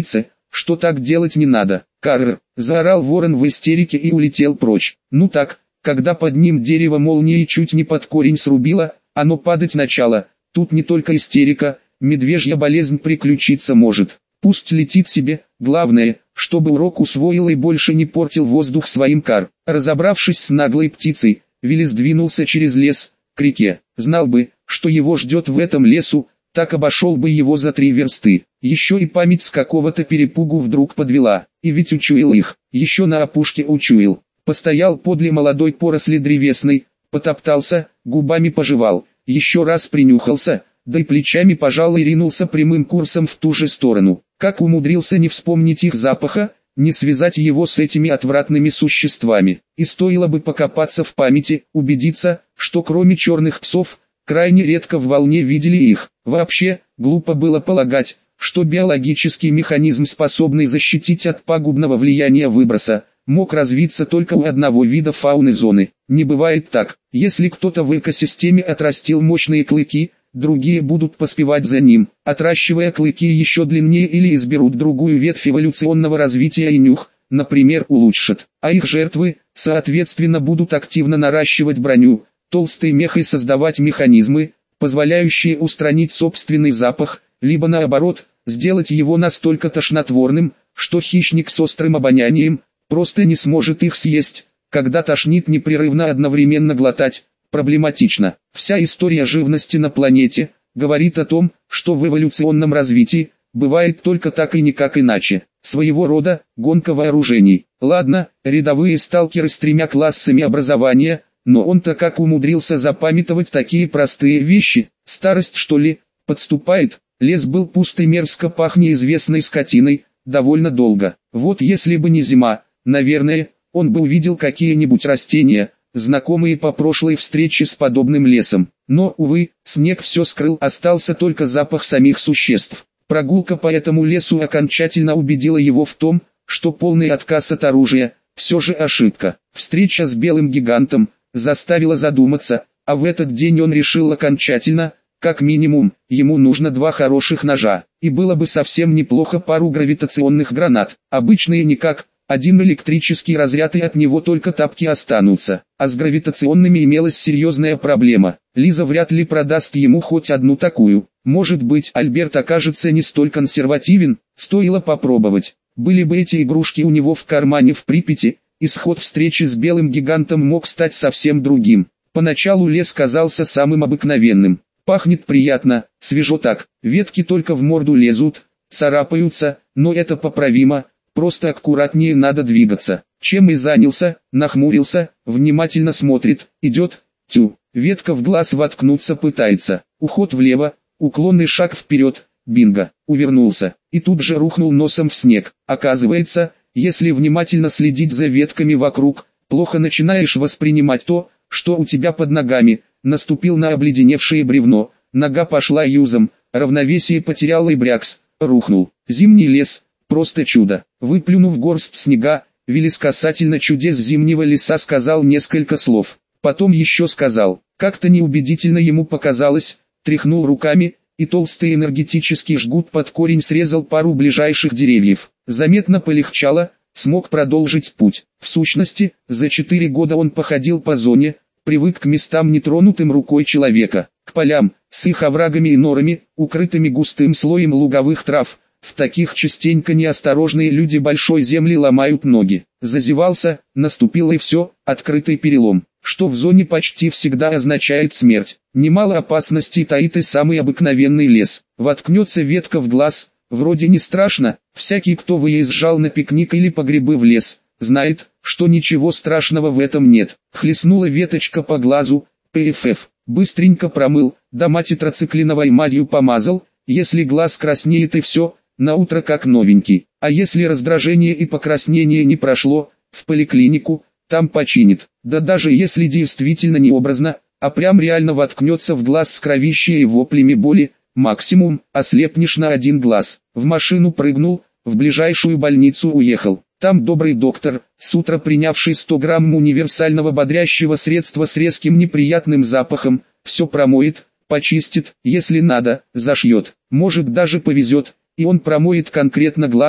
что так делать не надо. Карр, заорал ворон в истерике и улетел прочь. Ну так, когда под ним дерево молнией чуть не под корень срубило, оно падать начало. Тут не только истерика, медвежья болезнь приключиться может. Пусть летит себе, главное, чтобы урок усвоил и больше не портил воздух своим кар. Разобравшись с наглой птицей, Вилли сдвинулся через лес, к реке. Знал бы, что его ждет в этом лесу, так обошел бы его за 3 версты. Еще и память с какого-то перепугу вдруг подвела. И ведь учуял их, еще на опушке учуял. Постоял подле молодой поросли древесной, потоптался, губами пожевал, еще раз принюхался, да и плечами пожал и ринулся прямым курсом в ту же сторону. Как умудрился не вспомнить их запаха, не связать его с этими отвратными существами. И стоило бы покопаться в памяти, убедиться, что кроме черных псов, крайне редко в волне видели их. Вообще, глупо было полагать, что биологический механизм, способный защитить от пагубного влияния выброса, мог развиться только у одного вида фауны зоны. Не бывает так. Если кто-то в экосистеме отрастил мощные клыки, другие будут поспевать за ним, отращивая клыки еще длиннее или изберут другую ветвь эволюционного развития и нюх, например, улучшат. А их жертвы, соответственно, будут активно наращивать броню, толстый мех и создавать механизмы, позволяющие устранить собственный запах, либо наоборот, сделать его настолько тошнотворным, что хищник с острым обонянием просто не сможет их съесть. Когда тошнит непрерывно одновременно глотать, проблематично. Вся история живности на планете говорит о том, что в эволюционном развитии бывает только так и никак иначе. Своего рода гонка вооружений. Ладно, рядовые сталкеры с 3 классами образования, но он-то как умудрился запамятовать такие простые вещи? Старость, что ли, подступает? Лес был пуст и мерзко пах неизвестной скотиной довольно долго. Вот если бы не зима, наверное, он бы увидел какие-нибудь растения, знакомые по прошлой встрече с подобным лесом. Но, увы, снег все скрыл, остался только запах самих существ. Прогулка по этому лесу окончательно убедила его в том, что полный отказ от оружия – все же ошибка. Встреча с белым гигантом заставила задуматься, а в этот день он решил окончательно, как минимум, ему нужно 2 хороших ножа, и было бы совсем неплохо пару гравитационных гранат. Обычные никак, 1 электрический разряд и от него только тапки останутся. А с гравитационными имелась серьезная проблема. Лиза вряд ли продаст ему хоть одну такую. Может быть, Альберт окажется не столь консервативен, стоило попробовать. Были бы эти игрушки у него в кармане в Припяти, исход встречи с белым гигантом мог стать совсем другим. Поначалу лес казался самым обыкновенным. Пахнет приятно, свежо так, ветки только в морду лезут, царапаются, но это поправимо, просто аккуратнее надо двигаться. Чем и занялся, нахмурился, внимательно смотрит, идет, тю, ветка в глаз воткнуться пытается, уход влево, уклонный шаг вперед, бинго, увернулся, и тут же рухнул носом в снег. Оказывается, если внимательно следить за ветками вокруг, плохо начинаешь воспринимать то, что у тебя под ногами. Наступил на обледеневшее бревно, нога пошла юзом, равновесие потерял и брякс, рухнул. Зимний лес, просто чудо. Выплюнув горсть снега, Вилли касательно чудес зимнего леса сказал несколько слов. Потом еще сказал, как-то неубедительно ему показалось, тряхнул руками, и толстый энергетический жгут под корень срезал пару ближайших деревьев. Заметно полегчало, смог продолжить путь. В сущности, за 4 года он походил по зоне, привык к местам, нетронутым рукой человека, к полям, с их оврагами и норами, укрытыми густым слоем луговых трав. В таких частенько неосторожные люди большой земли ломают ноги. Зазевался, наступило и все, открытый перелом, что в зоне почти всегда означает смерть. Немало опасностей таит и самый обыкновенный лес. Воткнется ветка в глаз, вроде не страшно, всякий, кто выезжал на пикник или по грибы в лес, знает, что ничего страшного в этом нет. Хлестнула веточка по глазу, ПФФ, быстренько промыл, дома тетрациклиновой мазью помазал, если глаз краснеет и все, на утро как новенький. А если раздражение и покраснение не прошло, в поликлинику, там починит. Да даже если действительно не образно, а прям реально воткнется в глаз с кровищей и воплями боли, максимум, ослепнешь на 1 глаз. В машину прыгнул, в ближайшую больницу уехал. Там добрый доктор, с утра принявший 100 грамм универсального бодрящего средства с резким неприятным запахом, все промоет, почистит, если надо, зашьет. Может даже повезет, и он промоет конкретно глаз,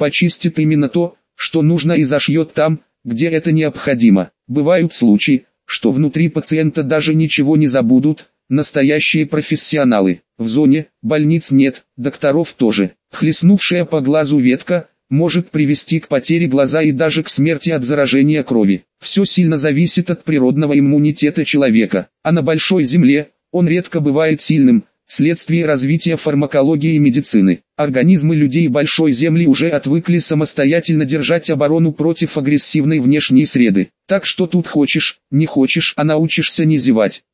почистит именно то, что нужно, и зашьет там, где это необходимо. Бывают случаи, что внутри пациента даже ничего не забудут, настоящие профессионалы. В зоне больниц нет, докторов тоже. Хлестнувшая по глазу ветка может привести к потере глаза и даже к смерти от заражения крови. Все сильно зависит от природного иммунитета человека, а на большой земле он редко бывает сильным, вследствие развития фармакологии и медицины. Организмы людей большой земли уже отвыкли самостоятельно держать оборону против агрессивной внешней среды. Так что тут хочешь, не хочешь, а научишься не зевать.